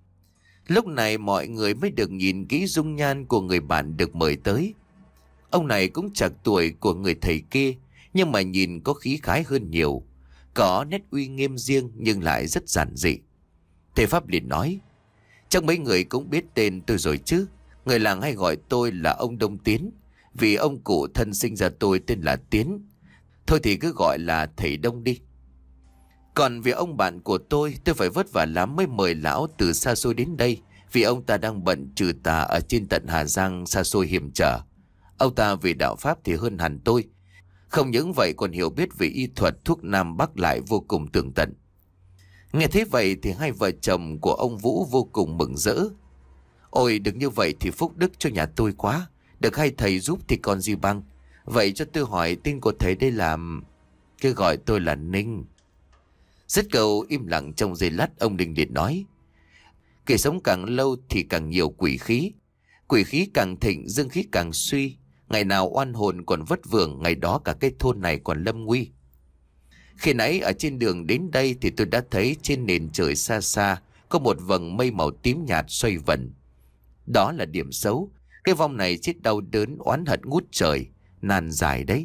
Lúc này mọi người mới được nhìn kỹ dung nhan của người bạn được mời tới. Ông này cũng chạc tuổi của người thầy kia, nhưng mà nhìn có khí khái hơn nhiều, có nét uy nghiêm riêng nhưng lại rất giản dị. Thầy pháp liền nói: "Chắc mấy người cũng biết tên tôi rồi chứ. Người làng hay gọi tôi là ông Đông Tiến, vì ông cụ thân sinh ra tôi tên là Tiến. Thôi thì cứ gọi là thầy Đông đi. Còn vì ông bạn của tôi, tôi phải vất vả lắm mới mời lão từ xa xôi đến đây, vì ông ta đang bận trừ tà ở trên tận Hà Giang xa xôi hiểm trở. Ông ta về đạo Pháp thì hơn hẳn tôi. Không những vậy còn hiểu biết về y thuật thuốc Nam Bắc lại vô cùng tường tận." Nghe thế vậy thì hai vợ chồng của ông Vũ vô cùng mừng rỡ. "Ôi đừng như vậy thì phúc đức cho nhà tôi quá. Được hai thầy giúp thì còn gì bằng. Vậy cho tôi hỏi tên của thầy đây là..." "Cứ gọi tôi là Ninh." Dứt câu im lặng trong giây lát, ông Ninh liền nói: "Kẻ sống càng lâu thì càng nhiều quỷ khí. Quỷ khí càng thịnh, dương khí càng suy. Ngày nào oan hồn còn vất vưởng, ngày đó cả cái thôn này còn lâm nguy. Khi nãy ở trên đường đến đây thì tôi đã thấy trên nền trời xa xa có một vầng mây màu tím nhạt xoay vần. Đó là điểm xấu. Cái vong này chết đau đớn oán hận ngút trời, nan dài đấy."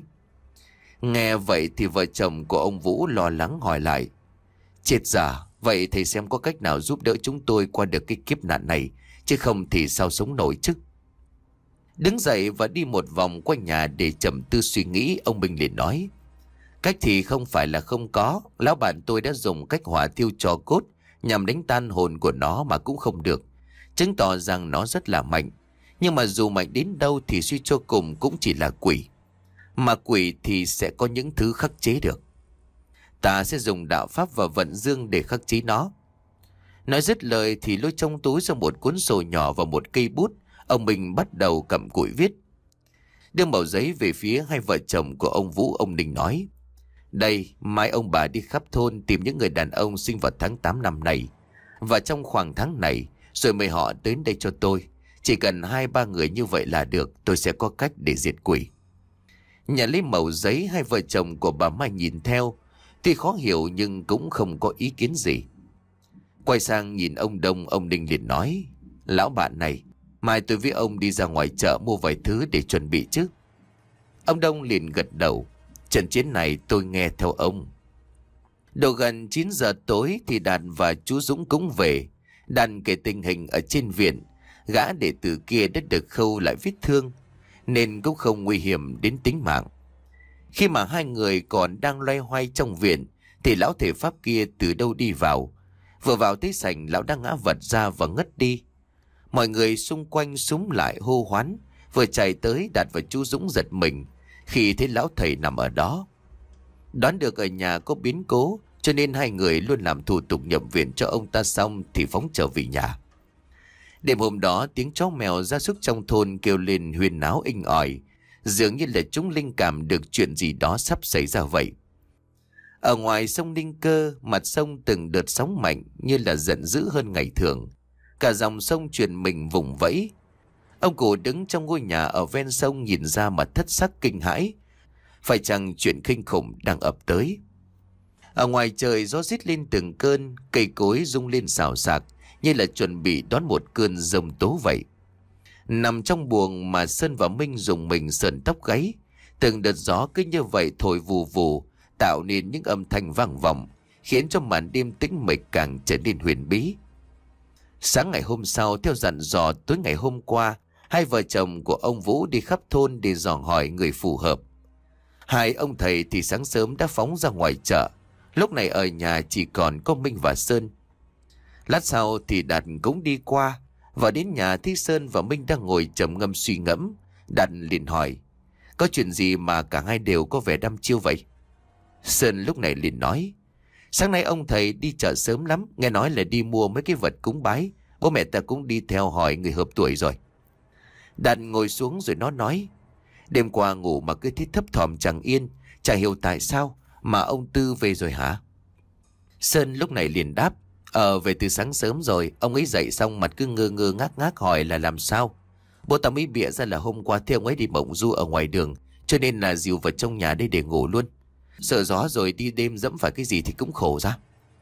Nghe vậy thì vợ chồng của ông Vũ lo lắng hỏi lại: "Chết giả, vậy thầy xem có cách nào giúp đỡ chúng tôi qua được cái kiếp nạn này, chứ không thì sao sống nổi chứ?" Đứng dậy và đi một vòng quanh nhà để trầm tư suy nghĩ, ông Minh liền nói: Cách thì không phải là không có. Lão bạn tôi đã dùng cách hỏa thiêu tro cốt nhằm đánh tan hồn của nó mà cũng không được, chứng tỏ rằng nó rất là mạnh. Nhưng mà dù mạnh đến đâu thì suy cho cùng cũng chỉ là quỷ. Mà quỷ thì sẽ có những thứ khắc chế được. Ta sẽ dùng đạo pháp và vận dương để khắc chế nó. Nói dứt lời thì lôi trong túi ra một cuốn sổ nhỏ và một cây bút. Ông Minh bắt đầu cầm cụi viết. Đưa mẩu giấy về phía hai vợ chồng của ông Vũ, ông Ninh nói: Đây, mai ông bà đi khắp thôn tìm những người đàn ông sinh vào tháng tám năm này. Và trong khoảng tháng này, rồi mời họ đến đây cho tôi. Chỉ cần hai ba người như vậy là được, tôi sẽ có cách để diệt quỷ. Nhận lấy mẩu giấy, hai vợ chồng của bà Mai nhìn theo. Tuy khó hiểu nhưng cũng không có ý kiến gì. Quay sang nhìn ông Đông, ông Ninh liền nói: Lão bạn này, mai tôi với ông đi ra ngoài chợ mua vài thứ để chuẩn bị chứ. Ông Đông liền gật đầu: Trận chiến này tôi nghe theo ông. Độ gần chín giờ tối thì Đạt và chú Dũng cũng về. Đạt kể tình hình ở trên viện. Gã đệ tử kia đã được khâu lại vết thương, nên cũng không nguy hiểm đến tính mạng. Khi mà hai người còn đang loay hoay trong viện thì lão thể pháp kia từ đâu đi vào. Vừa vào tới sảnh, lão đã ngã vật ra và ngất đi. Mọi người xung quanh xúm lại hô hoán. Vừa chạy tới, Đạt và chú Dũng giật mình khi thấy lão thầy nằm ở đó. Đoán được ở nhà có biến cố, cho nên hai người luôn làm thủ tục nhập viện cho ông ta xong thì phóng trở về nhà. Đêm hôm đó, tiếng chó mèo gia súc trong thôn kêu lên huyên náo inh ỏi, dường như là chúng linh cảm được chuyện gì đó sắp xảy ra vậy. Ở ngoài sông Ninh Cơ, mặt sông từng đợt sóng mạnh như là giận dữ hơn ngày thường. Cả dòng sông truyền mình vùng vẫy. Ông cụ đứng trong ngôi nhà ở ven sông nhìn ra mà thất sắc kinh hãi. Phải chăng chuyện kinh khủng đang ập tới? Ở ngoài trời gió rít lên từng cơn, cây cối rung lên xào xạc như là chuẩn bị đón một cơn giông tố vậy. Nằm trong buồng mà Sơn và Minh dùng mình sờn tóc gáy. Từng đợt gió cứ như vậy thổi vù vù, tạo nên những âm thanh vang vọng, khiến cho màn đêm tĩnh mịch càng trở nên huyền bí. Sáng ngày hôm sau, theo dặn dò tối ngày hôm qua, hai vợ chồng của ông Vũ đi khắp thôn để dò hỏi người phù hợp. Hai ông thầy thì sáng sớm đã phóng ra ngoài chợ. Lúc này ở nhà chỉ còn có Minh và Sơn. Lát sau thì Đạt cũng đi qua, và đến nhà thấy Sơn và Minh đang ngồi trầm ngâm suy ngẫm. Đạt liền hỏi: Có chuyện gì mà cả hai đều có vẻ đăm chiêu vậy? Sơn lúc này liền nói: Sáng nay ông thầy đi chợ sớm lắm, nghe nói là đi mua mấy cái vật cúng bái. Bố mẹ ta cũng đi theo hỏi người hợp tuổi rồi. Đạt ngồi xuống rồi nó nói: Đêm qua ngủ mà cứ thấy thấp thỏm chẳng yên, chả hiểu tại sao. Mà ông Tư về rồi hả? Sơn lúc này liền đáp: Ờ về từ sáng sớm rồi. Ông ấy dậy xong mặt cứ ngơ ngơ ngác ngác hỏi là làm sao. Bố ta mới bịa ra là hôm qua thấy ông ấy đi mộng du ở ngoài đường, cho nên là dìu vào trong nhà đây để ngủ luôn. Sợ gió rồi đi đêm dẫm phải cái gì thì cũng khổ ra.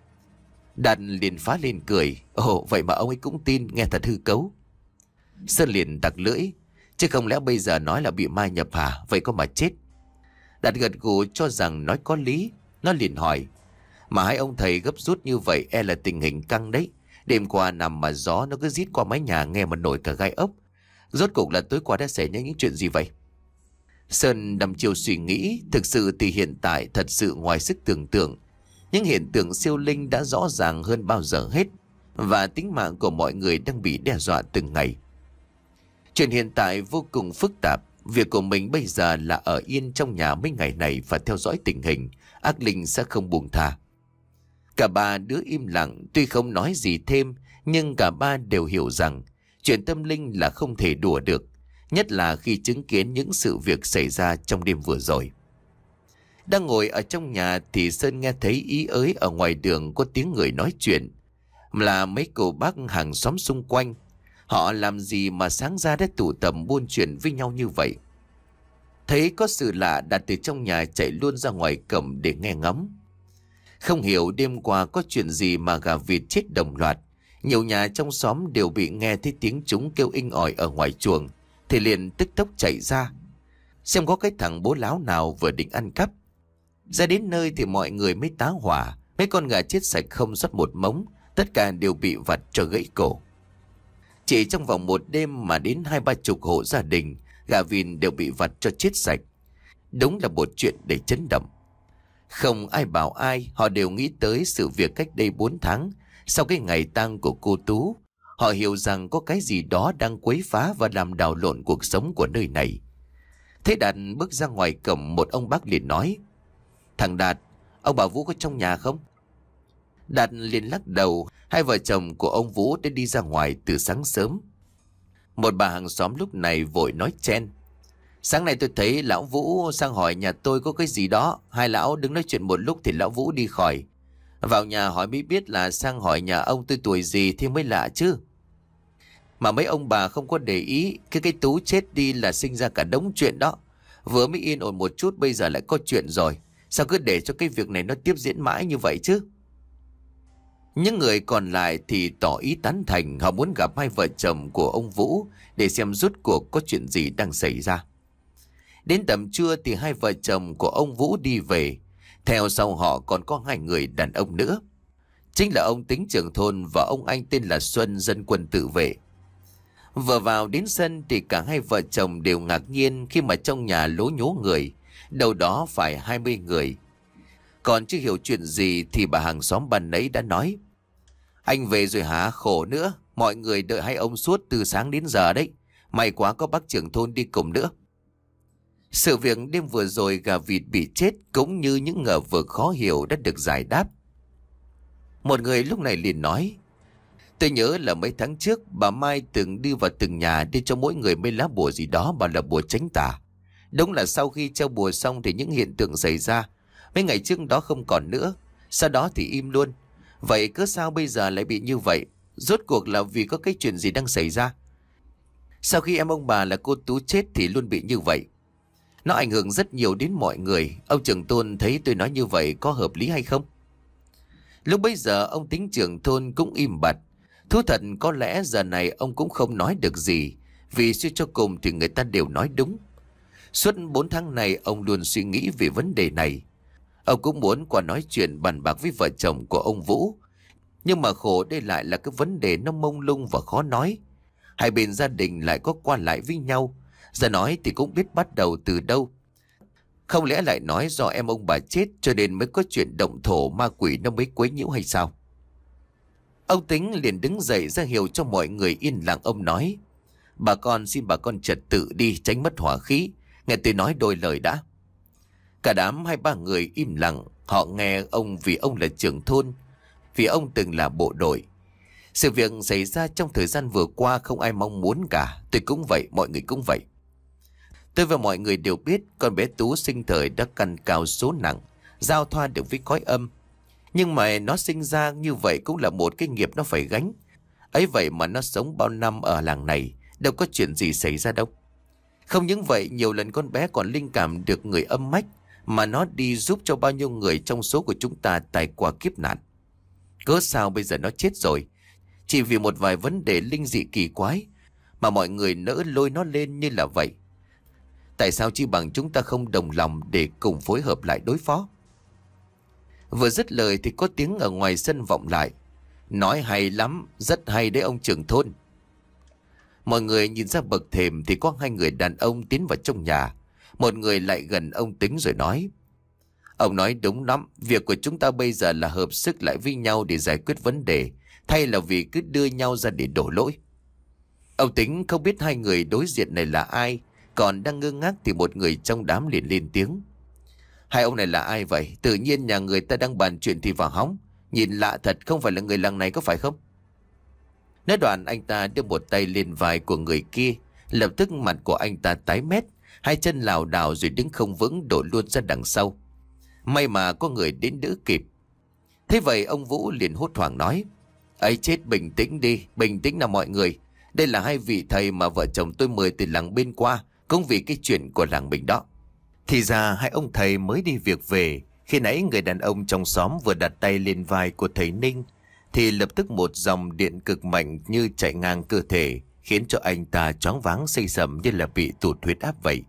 Đạt liền phá lên cười: Ồ vậy mà ông ấy cũng tin, nghe thật hư cấu. Sơn liền tặc lưỡi: Chứ không lẽ bây giờ nói là bị ma nhập hả? Vậy có mà chết. Đạt gật gù cho rằng nói có lý. Nó liền hỏi: Mà hai ông thầy gấp rút như vậy e là tình hình căng đấy. Đêm qua nằm mà gió nó cứ rít qua mái nhà nghe mà nổi cả gai ốc. Rốt cuộc là tối qua đã xảy ra những chuyện gì vậy? Sơn đăm chiêu suy nghĩ. Thực sự thì hiện tại thật sự ngoài sức tưởng tượng. Những hiện tượng siêu linh đã rõ ràng hơn bao giờ hết, và tính mạng của mọi người đang bị đe dọa từng ngày. Chuyện hiện tại vô cùng phức tạp. Việc của mình bây giờ là ở yên trong nhà mấy ngày này và theo dõi tình hình. Ác linh sẽ không buông tha. Cả ba đứa im lặng, tuy không nói gì thêm, nhưng cả ba đều hiểu rằng chuyện tâm linh là không thể đùa được, nhất là khi chứng kiến những sự việc xảy ra trong đêm vừa rồi. Đang ngồi ở trong nhà thì Sơn nghe thấy ý ới ở ngoài đường có tiếng người nói chuyện, là mấy cô bác hàng xóm xung quanh. Họ làm gì mà sáng ra đã tụ tập buôn chuyện với nhau như vậy? Thấy có sự lạ, Đạt từ trong nhà chạy luôn ra ngoài cổng để nghe ngóng. Không hiểu đêm qua có chuyện gì mà gà vịt chết đồng loạt. Nhiều nhà trong xóm đều bị nghe thấy tiếng chúng kêu inh ỏi ở ngoài chuồng, thì liền tức tốc chạy ra xem có cái thằng bố láo nào vừa định ăn cắp. Ra đến nơi thì mọi người mới tá hỏa. Mấy con gà chết sạch không sót một mống, tất cả đều bị vặt cho gãy cổ. Chỉ trong vòng một đêm mà đến hai ba chục hộ gia đình, gà vịt đều bị vặt cho chết sạch. Đúng là một chuyện để chấn động. Không ai bảo ai, họ đều nghĩ tới sự việc cách đây bốn tháng, sau cái ngày tang của cô Tú. Họ hiểu rằng có cái gì đó đang quấy phá và làm đảo lộn cuộc sống của nơi này. Thế Đạt bước ra ngoài cổng, một ông bác liền nói: "Thằng Đạt, ông bà Vũ có trong nhà không?" Đạt liền lắc đầu. Hai vợ chồng của ông Vũ đã đi ra ngoài từ sáng sớm. Một bà hàng xóm lúc này vội nói chen: "Sáng nay tôi thấy lão Vũ sang hỏi nhà tôi có cái gì đó. Hai lão đứng nói chuyện một lúc thì lão Vũ đi khỏi. Vào nhà hỏi mới biết là sang hỏi nhà ông tôi tuổi gì thì mới lạ chứ. Mà mấy ông bà không có để ý, cái cái Tú chết đi là sinh ra cả đống chuyện đó. Vừa mới yên ổn một chút bây giờ lại có chuyện rồi. Sao cứ để cho cái việc này nó tiếp diễn mãi như vậy chứ?" Những người còn lại thì tỏ ý tán thành. Họ muốn gặp hai vợ chồng của ông Vũ để xem rốt cuộc có chuyện gì đang xảy ra. Đến tầm trưa thì hai vợ chồng của ông Vũ đi về. Theo sau họ còn có hai người đàn ông nữa. Chính là ông Tính trưởng thôn và ông anh tên là Xuân, dân quân tự vệ. Vừa vào đến sân thì cả hai vợ chồng đều ngạc nhiên khi mà trong nhà lố nhố người, đâu đó phải hai mươi người. Còn chưa hiểu chuyện gì thì bà hàng xóm ban nấy đã nói: "Anh về rồi hả? Khổ nữa, mọi người đợi hai ông suốt từ sáng đến giờ đấy. May quá có bác trưởng thôn đi cùng nữa." Sự việc đêm vừa rồi gà vịt bị chết cũng như những ngờ vực khó hiểu đã được giải đáp. Một người lúc này liền nói: "Tôi nhớ là mấy tháng trước bà Mai từng đi vào từng nhà để cho mỗi người mấy lá bùa gì đó, bảo là bùa tránh tà. Đúng là sau khi treo bùa xong thì những hiện tượng xảy ra. Mấy ngày trước đó không còn nữa, sau đó thì im luôn. Vậy cớ sao bây giờ lại bị như vậy? Rốt cuộc là vì có cái chuyện gì đang xảy ra? Sau khi em ông bà là cô Tú chết thì luôn bị như vậy. Nó ảnh hưởng rất nhiều đến mọi người. Ông trưởng thôn thấy tôi nói như vậy có hợp lý hay không?" Lúc bấy giờ ông Tính trưởng thôn cũng im bặt. Thú thật có lẽ giờ này ông cũng không nói được gì, vì suy cho cùng thì người ta đều nói đúng. Suốt bốn tháng này ông luôn suy nghĩ về vấn đề này. Ông cũng muốn qua nói chuyện bàn bạc với vợ chồng của ông Vũ. Nhưng mà khổ đây lại là cái vấn đề nó mông lung và khó nói. Hai bên gia đình lại có qua lại với nhau. Giờ nói thì cũng biết bắt đầu từ đâu. Không lẽ lại nói do em ông bà chết cho nên mới có chuyện động thổ ma quỷ nó mới quấy nhiễu hay sao? Ông Tính liền đứng dậy ra hiệu cho mọi người yên lặng. Ông nói: "Bà con xin bà con trật tự đi, tránh mất hỏa khí. Nghe tôi nói đôi lời đã." Cả đám hai ba người im lặng. Họ nghe ông vì ông là trưởng thôn, vì ông từng là bộ đội. Sự việc xảy ra trong thời gian vừa qua không ai mong muốn cả. Tôi cũng vậy, mọi người cũng vậy. Tôi và mọi người đều biết con bé Tú sinh thời đã căn cao số nặng, giao thoa được với cõi âm. Nhưng mà nó sinh ra như vậy cũng là một cái nghiệp nó phải gánh. Ấy vậy mà nó sống bao năm ở làng này, đâu có chuyện gì xảy ra đâu. Không những vậy, nhiều lần con bé còn linh cảm được người âm mách, mà nó đi giúp cho bao nhiêu người trong số của chúng ta tài qua kiếp nạn. Cớ sao bây giờ nó chết rồi, chỉ vì một vài vấn đề linh dị kỳ quái, mà mọi người nỡ lôi nó lên như là vậy? Tại sao chi bằng chúng ta không đồng lòng để cùng phối hợp lại đối phó?" Vừa dứt lời thì có tiếng ở ngoài sân vọng lại: "Nói hay lắm, rất hay đấy ông trưởng thôn." Mọi người nhìn ra bậc thềm thì có hai người đàn ông tiến vào trong nhà. Một người lại gần ông Tính rồi nói: "Ông nói đúng lắm, việc của chúng ta bây giờ là hợp sức lại với nhau để giải quyết vấn đề, thay là vì cứ đưa nhau ra để đổ lỗi." Ông Tính không biết hai người đối diện này là ai, còn đang ngơ ngác thì một người trong đám liền lên tiếng: "Hai ông này là ai vậy? Tự nhiên nhà người ta đang bàn chuyện thì vào hóng. Nhìn lạ thật, không phải là người làng này có phải không?" Nói đoạn anh ta đưa một tay lên vai của người kia. Lập tức mặt của anh ta tái mét, hai chân lảo đảo rồi đứng không vững đổ luôn ra đằng sau. May mà có người đến đỡ kịp. Thế vậy ông Vũ liền hốt hoảng nói: "Ấy chết, bình tĩnh đi, bình tĩnh nào mọi người. Đây là hai vị thầy mà vợ chồng tôi mời từ làng bên qua, cũng vì cái chuyện của làng mình đó." Thì ra hai ông thầy mới đi việc về. Khi nãy người đàn ông trong xóm vừa đặt tay lên vai của thầy Ninh thì lập tức một dòng điện cực mạnh như chạy ngang cơ thể, khiến cho anh ta choáng váng xây sẩm như là bị tụt huyết áp vậy.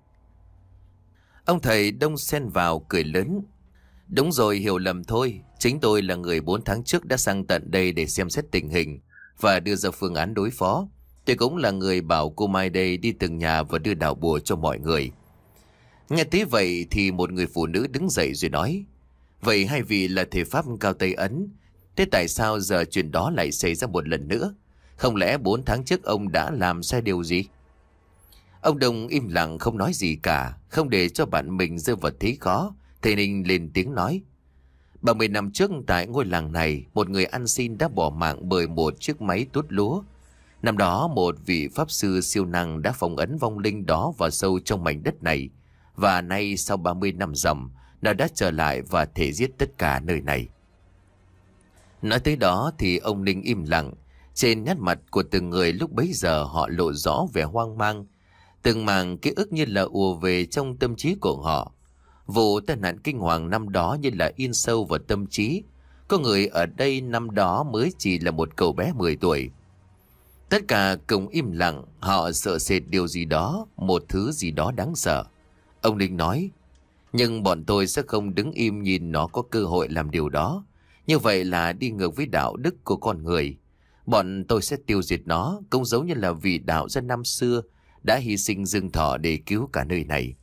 Ông thầy đông xen vào cười lớn: "Đúng rồi, hiểu lầm thôi. Chính tôi là người bốn tháng trước đã sang tận đây để xem xét tình hình và đưa ra phương án đối phó. Tôi cũng là người bảo cô Mai đây đi từng nhà và đưa đạo bùa cho mọi người. Nghe thế vậy thì một người phụ nữ đứng dậy rồi nói: Vậy hai vị là thầy pháp Cao Tây Ấn, thế tại sao giờ chuyện đó lại xảy ra một lần nữa? Không lẽ bốn tháng trước ông đã làm sai điều gì? Ông Đông im lặng không nói gì cả, không để cho bạn mình rơi vào thế khó. Thầy Ninh lên tiếng nói: ba mươi năm trước tại ngôi làng này, một người ăn xin đã bỏ mạng bởi một chiếc máy tuốt lúa. Năm đó một vị pháp sư siêu năng đã phong ấn vong linh đó vào sâu trong mảnh đất này. Và nay sau ba mươi năm ròng, nó đã trở lại và thể giết tất cả nơi này. Nói tới đó thì ông Ninh im lặng. Trên nét mặt của từng người lúc bấy giờ họ lộ rõ vẻ hoang mang. Từng mảng ký ức như là ùa về trong tâm trí của họ. Vụ tai nạn kinh hoàng năm đó như là in sâu vào tâm trí. Có người ở đây năm đó mới chỉ là một cậu bé mười tuổi. Tất cả cùng im lặng, họ sợ sệt điều gì đó, một thứ gì đó đáng sợ. Ông Ninh nói: Nhưng bọn tôi sẽ không đứng im nhìn nó có cơ hội làm điều đó. Như vậy là đi ngược với đạo đức của con người. Bọn tôi sẽ tiêu diệt nó, cũng giống như là vị đạo dân năm xưa đã hy sinh dương thọ để cứu cả nơi này.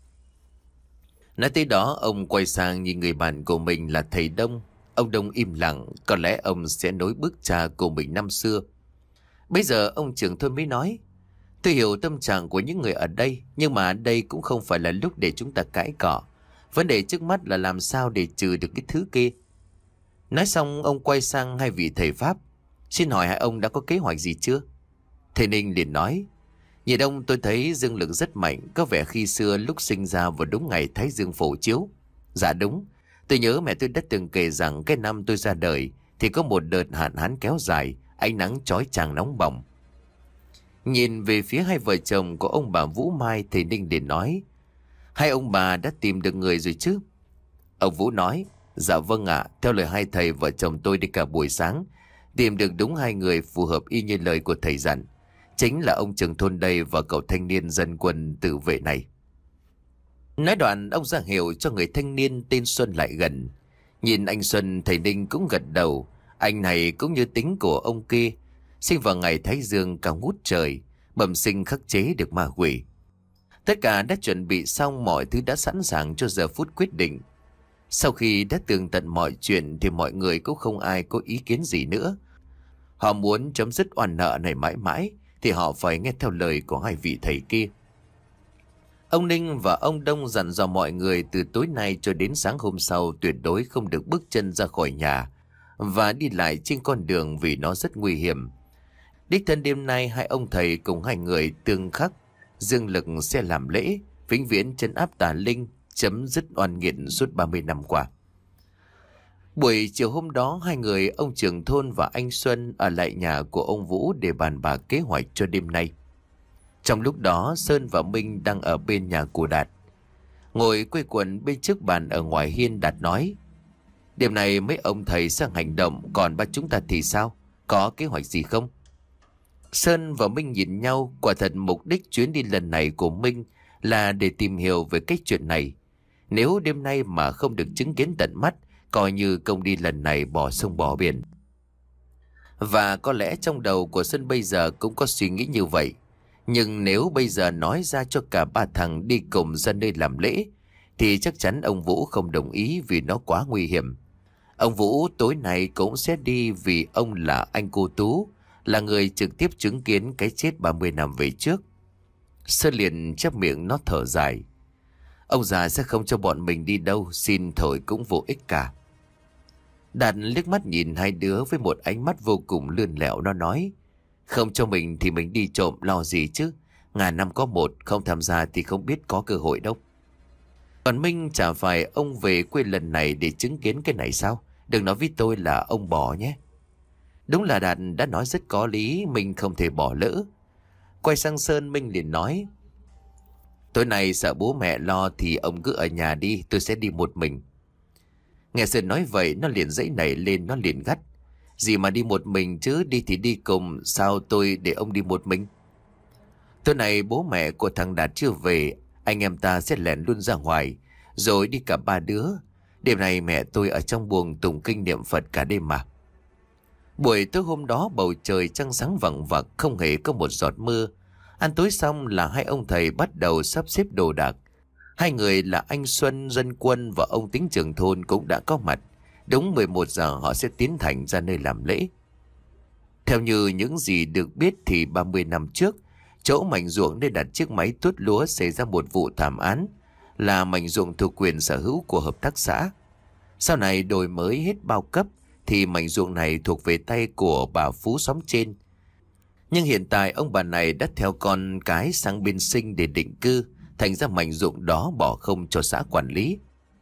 Nói tới đó, ông quay sang nhìn người bạn của mình là thầy Đông. Ông Đông im lặng, có lẽ ông sẽ nối bước cha của mình năm xưa. Bây giờ ông trưởng thôn mới nói: Tôi hiểu tâm trạng của những người ở đây, nhưng mà đây cũng không phải là lúc để chúng ta cãi cọ. Vấn đề trước mắt là làm sao để trừ được cái thứ kia. Nói xong ông quay sang hai vị thầy pháp: Xin hỏi hai ông đã có kế hoạch gì chưa? Thầy Ninh liền nói: Nhìn ông tôi thấy dương lực rất mạnh, có vẻ khi xưa lúc sinh ra vào đúng ngày Thái Dương phổ chiếu. Dạ đúng, tôi nhớ mẹ tôi đã từng kể rằng cái năm tôi ra đời thì có một đợt hạn hán kéo dài, ánh nắng chói chang nóng bỏng. Nhìn về phía hai vợ chồng của ông bà Vũ Mai, thầy Ninh liền nói: Hai ông bà đã tìm được người rồi chứ? Ông Vũ nói: Dạ vâng ạ, theo lời hai thầy vợ chồng tôi đi cả buổi sáng, tìm được đúng hai người phù hợp y như lời của thầy dặn. Chính là ông trưởng thôn đây và cậu thanh niên dân quân tự vệ này. Nói đoạn ông ra hiệu cho người thanh niên tên Xuân lại gần. Nhìn anh Xuân, thầy Ninh cũng gật đầu. Anh này cũng như tính của ông kia, sinh vào ngày Thái Dương cao ngút trời, bẩm sinh khắc chế được ma quỷ. Tất cả đã chuẩn bị xong, mọi thứ đã sẵn sàng cho giờ phút quyết định. Sau khi đã tường tận mọi chuyện thì mọi người cũng không ai có ý kiến gì nữa. Họ muốn chấm dứt oan nợ này mãi mãi thì họ phải nghe theo lời của hai vị thầy kia. Ông Ninh và ông Đông dặn dò mọi người từ tối nay cho đến sáng hôm sau tuyệt đối không được bước chân ra khỏi nhà và đi lại trên con đường vì nó rất nguy hiểm. Đích thân đêm nay hai ông thầy cùng hai người tương khắc dương lực sẽ làm lễ vĩnh viễn trấn áp tà linh, chấm dứt oan nghiệt suốt ba mươi năm qua. Buổi chiều hôm đó, hai người ông trưởng thôn và anh Xuân ở lại nhà của ông Vũ để bàn bạc kế hoạch cho đêm nay. Trong lúc đó, Sơn và Minh đang ở bên nhà của Đạt. Ngồi quây quần bên trước bàn ở ngoài hiên, Đạt nói: Đêm nay mấy ông thầy sang hành động, còn ba chúng ta thì sao? Có kế hoạch gì không? Sơn và Minh nhìn nhau, quả thật mục đích chuyến đi lần này của Minh là để tìm hiểu về cái chuyện này. Nếu đêm nay mà không được chứng kiến tận mắt, coi như công đi lần này bỏ sông bỏ biển. Và có lẽ trong đầu của Sơn bây giờ cũng có suy nghĩ như vậy. Nhưng nếu bây giờ nói ra cho cả ba thằng đi cùng ra nơi làm lễ thì chắc chắn ông Vũ không đồng ý vì nó quá nguy hiểm. Ông Vũ tối nay cũng sẽ đi vì ông là anh cô Tú, là người trực tiếp chứng kiến cái chết ba mươi năm về trước. Sơn liền chép miệng nó thở dài: Ông già sẽ không cho bọn mình đi đâu, xin thôi cũng vô ích cả. Đạt liếc mắt nhìn hai đứa với một ánh mắt vô cùng lươn lẹo, nó nói: Không cho mình thì mình đi trộm lo gì chứ, ngàn năm có một, không tham gia thì không biết có cơ hội đâu. Còn Minh, chả phải ông về quê lần này để chứng kiến cái này sao? Đừng nói với tôi là ông bỏ nhé. Đúng là Đạt đã nói rất có lý, mình không thể bỏ lỡ. Quay sang Sơn, Minh liền nói: Tối nay sợ bố mẹ lo thì ông cứ ở nhà đi, tôi sẽ đi một mình. Nghe Sơn nói vậy, nó liền dãy nảy lên, nó liền gắt: Gì mà đi một mình chứ, đi thì đi cùng, sao tôi để ông đi một mình? Tối nay bố mẹ của thằng Đạt chưa về, anh em ta sẽ lẻn luôn ra ngoài, rồi đi cả ba đứa. Đêm nay mẹ tôi ở trong buồng tụng kinh niệm Phật cả đêm mà. Buổi tối hôm đó bầu trời trăng sáng vằng vặc, không hề có một giọt mưa. Ăn tối xong là hai ông thầy bắt đầu sắp xếp đồ đạc. Hai người là anh Xuân dân quân và ông Tính trưởng thôn cũng đã có mặt. Đúng mười một giờ họ sẽ tiến hành ra nơi làm lễ. Theo như những gì được biết thì ba mươi năm trước, chỗ mảnh ruộng để đặt chiếc máy tuốt lúa xảy ra một vụ thảm án, là mảnh ruộng thuộc quyền sở hữu của hợp tác xã. Sau này đổi mới hết bao cấp thì mảnh ruộng này thuộc về tay của bà Phú xóm trên. Nhưng hiện tại ông bà này đã theo con cái sang bên Sinh để định cư, thành ra mảnh ruộng đó bỏ không cho xã quản lý.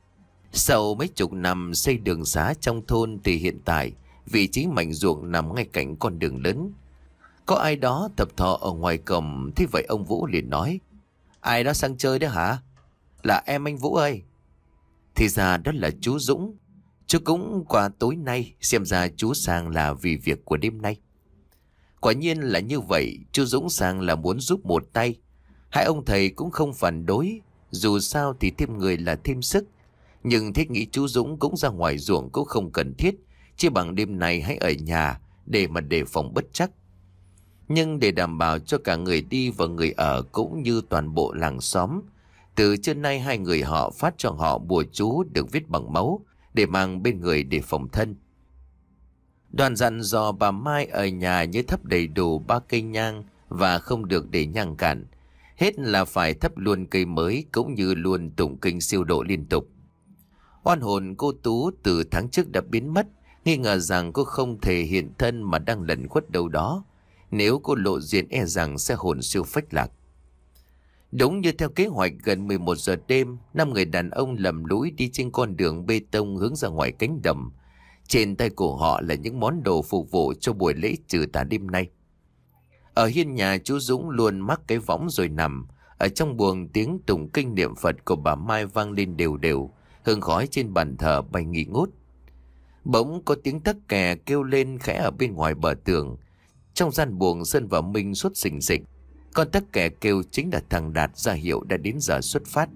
Sau mấy chục năm xây đường xá trong thôn thì hiện tại vị trí mảnh ruộng nằm ngay cạnh con đường lớn. Có ai đó tập thọ ở ngoài cổng, thì vậy ông Vũ liền nói: "Ai đó sang chơi đấy hả?" "Là em anh Vũ ơi." Thì ra đó là chú Dũng. Chú cũng qua tối nay, xem ra chú sang là vì việc của đêm nay. Quả nhiên là như vậy, chú Dũng sang là muốn giúp một tay. Hai ông thầy cũng không phản đối, dù sao thì thêm người là thêm sức. Nhưng thiết nghĩ chú Dũng cũng ra ngoài ruộng cũng không cần thiết, chỉ bằng đêm này hãy ở nhà để mà đề phòng bất trắc. Nhưng để đảm bảo cho cả người đi và người ở cũng như toàn bộ làng xóm, từ trưa nay hai người họ phát cho họ bùa chú được viết bằng máu để mang bên người để phòng thân. Đoàn dặn dò bà Mai ở nhà nhớ thắp đầy đủ ba cây nhang và không được để nhang cạn. Hết là phải thắp luôn cây mới cũng như luôn tụng kinh siêu độ liên tục. Oan hồn cô Tú từ tháng trước đã biến mất, nghi ngờ rằng cô không thể hiện thân mà đang lẩn khuất đâu đó. Nếu cô lộ diện e rằng sẽ hồn siêu phách lạc. Đúng như theo kế hoạch, gần mười một giờ đêm, năm người đàn ông lầm lũi đi trên con đường bê tông hướng ra ngoài cánh đồng. Trên tay của họ là những món đồ phục vụ cho buổi lễ trừ tà đêm nay. Ở hiên nhà, chú Dũng luôn mắc cái võng rồi nằm. Ở trong buồng, tiếng tụng kinh niệm Phật của bà Mai vang lên đều đều, hương khói trên bàn thờ bay nghi ngút. Bỗng có tiếng tắc kè kêu lên khẽ ở bên ngoài bờ tường. Trong gian buồng, Sơn và Minh sốt sình sịch. Con tắc kè kêu chính là thằng Đạt ra hiệu đã đến giờ xuất phát.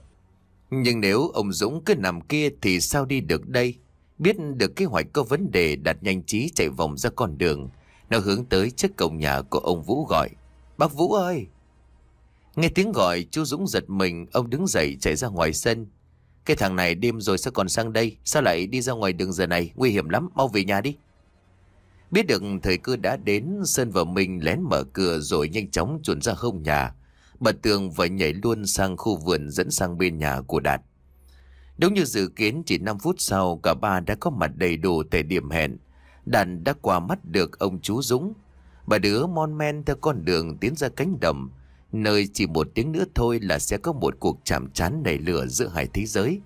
Nhưng nếu ông Dũng cứ nằm kia thì sao đi được đây? Biết được kế hoạch có vấn đề, Đạt nhanh trí chạy vòng ra con đường. Nó hướng tới trước cổng nhà của ông Vũ gọi: "Bác Vũ ơi!" Nghe tiếng gọi, chú Dũng giật mình, ông đứng dậy chạy ra ngoài sân. "Cái thằng này đêm rồi sao còn sang đây? Sao lại đi ra ngoài đường giờ này? Nguy hiểm lắm, mau về nhà đi." Biết được thời cơ đã đến, Sơn và Minh lén mở cửa rồi nhanh chóng chuồn ra hông nhà, bật tường và nhảy luôn sang khu vườn dẫn sang bên nhà của Đạt. Đúng như dự kiến, chỉ năm phút sau cả ba đã có mặt đầy đủ tại điểm hẹn. Đạt đã qua mắt được ông chú Dũng. Bà đứa mon men theo con đường tiến ra cánh đồng, nơi chỉ một tiếng nữa thôi là sẽ có một cuộc chạm trán nảy lửa giữa hai thế giới.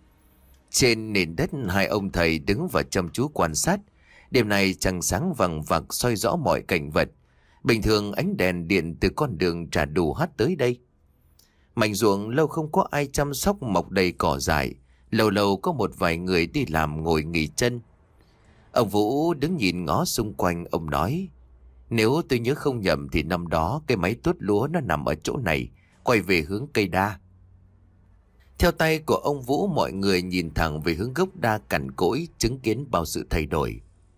Trên nền đất, hai ông thầy đứng và chăm chú quan sát. Đêm nay trăng sáng vằng vặc soi rõ mọi cảnh vật. Bình thường ánh đèn điện từ con đường trà đủ hắt tới đây. Mảnh ruộng lâu không có ai chăm sóc, mọc đầy cỏ dại. Lâu lâu có một vài người đi làm ngồi nghỉ chân. Ông Vũ đứng nhìn ngó xung quanh, ông nói: "Nếu tôi nhớ không nhầm thì năm đó cái máy tuốt lúa nó nằm ở chỗ này, quay về hướng cây đa." Theo tay của ông Vũ, mọi người nhìn thẳng về hướng gốc đa cằn cỗi, chứng kiến bao sự thay đổi.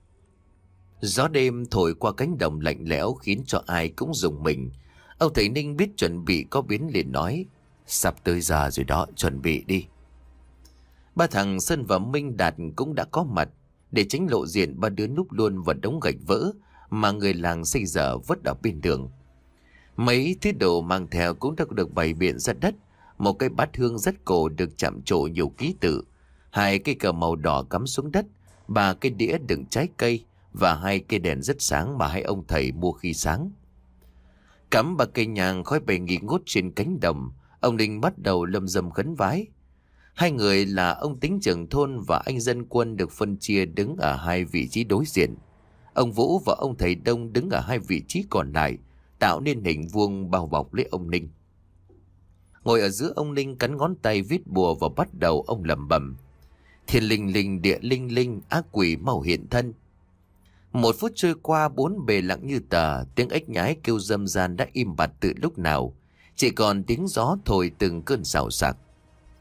Gió đêm thổi qua cánh đồng lạnh lẽo khiến cho ai cũng rùng mình. Ông thầy Ninh biết chuẩn bị có biến liền nói: "Sắp tới giờ rồi đó, chuẩn bị đi." Ba thằng Sơn và Minh Đạt cũng đã có mặt. Để tránh lộ diện, ba đứa núp luôn vào đống gạch vỡ mà người làng xây dở vứt ở bên đường. Mấy thứ đồ mang theo cũng đã được bày biện ra đất. Một cái bát hương rất cổ được chạm trổ nhiều ký tự, hai cây cờ màu đỏ cắm xuống đất, ba cái đĩa đựng trái cây và hai cây đèn rất sáng mà hai ông thầy mua khi sáng. Cắm ba cây nhang, khói bay nghi ngút trên cánh đồng. Ông Ninh bắt đầu lâm dâm khấn vái. Hai người là ông Tính trưởng thôn và anh dân quân được phân chia đứng ở hai vị trí đối diện. Ông Vũ và ông thầy Đông đứng ở hai vị trí còn lại, tạo nên hình vuông bao bọc lấy ông Ninh. Ngồi ở giữa, ông Ninh cắn ngón tay viết bùa và bắt đầu ông lẩm bẩm: "Thiên linh linh, địa linh linh, ác quỷ mau hiện thân." Một phút trôi qua, bốn bề lặng như tờ. Tiếng ếch nhái kêu râm ran đã im bặt từ lúc nào, chỉ còn tiếng gió thổi từng cơn xào xạc.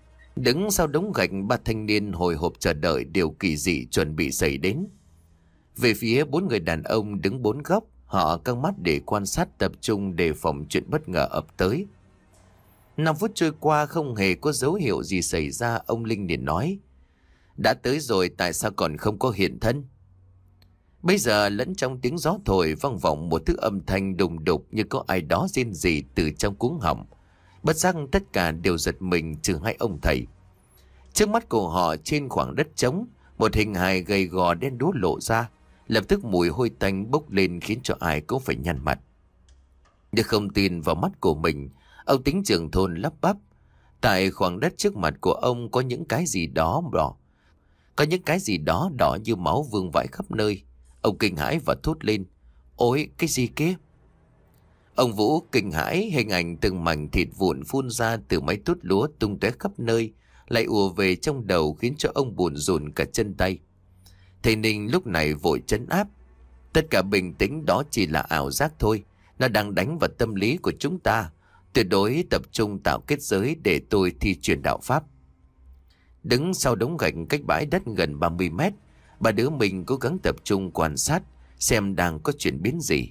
Đứng sau đống gạch, ba thanh niên hồi hộp chờ đợi điều kỳ dị chuẩn bị xảy đến. Về phía bốn người đàn ông đứng bốn góc, họ căng mắt để quan sát tập trung đề phòng chuyện bất ngờ ập tới. Năm phút trôi qua không hề có dấu hiệu gì xảy ra, ông Linh liền nói: đã tới rồi tại sao còn không có hiện thân? Bây giờ lẫn trong tiếng gió thổi vang vọng một thứ âm thanh đùng đục như có ai đó rên rỉ từ trong cuống họng. Bất giác tất cả đều giật mình trừ hai ông thầy. Trước mắt của họ trên khoảng đất trống, một hình hài gầy gò đen đúa lộ ra. Lập tức mùi hôi tanh bốc lên khiến cho ai cũng phải nhăn mặt. Nhưng không tin vào mắt của mình, ông Tính trưởng thôn lắp bắp: tại khoảng đất trước mặt của ông có những cái gì đó đỏ. Có những cái gì đó đỏ như máu vương vãi khắp nơi. Ông kinh hãi và thốt lên: ôi, cái gì kia? Ông Vũ kinh hãi, hình ảnh từng mảnh thịt vụn phun ra từ mấy tuốt lúa tung tóe khắp nơi, lại ùa về trong đầu khiến cho ông buồn rùn cả chân tay. Thầy Ninh lúc này vội trấn áp: tất cả bình tĩnh, đó chỉ là ảo giác thôi. Nó đang đánh vào tâm lý của chúng ta. Tuyệt đối tập trung tạo kết giới để tôi thi truyền đạo pháp. Đứng sau đống gạch cách bãi đất gần ba mươi mét, ba đứa mình cố gắng tập trung quan sát xem đang có chuyển biến gì.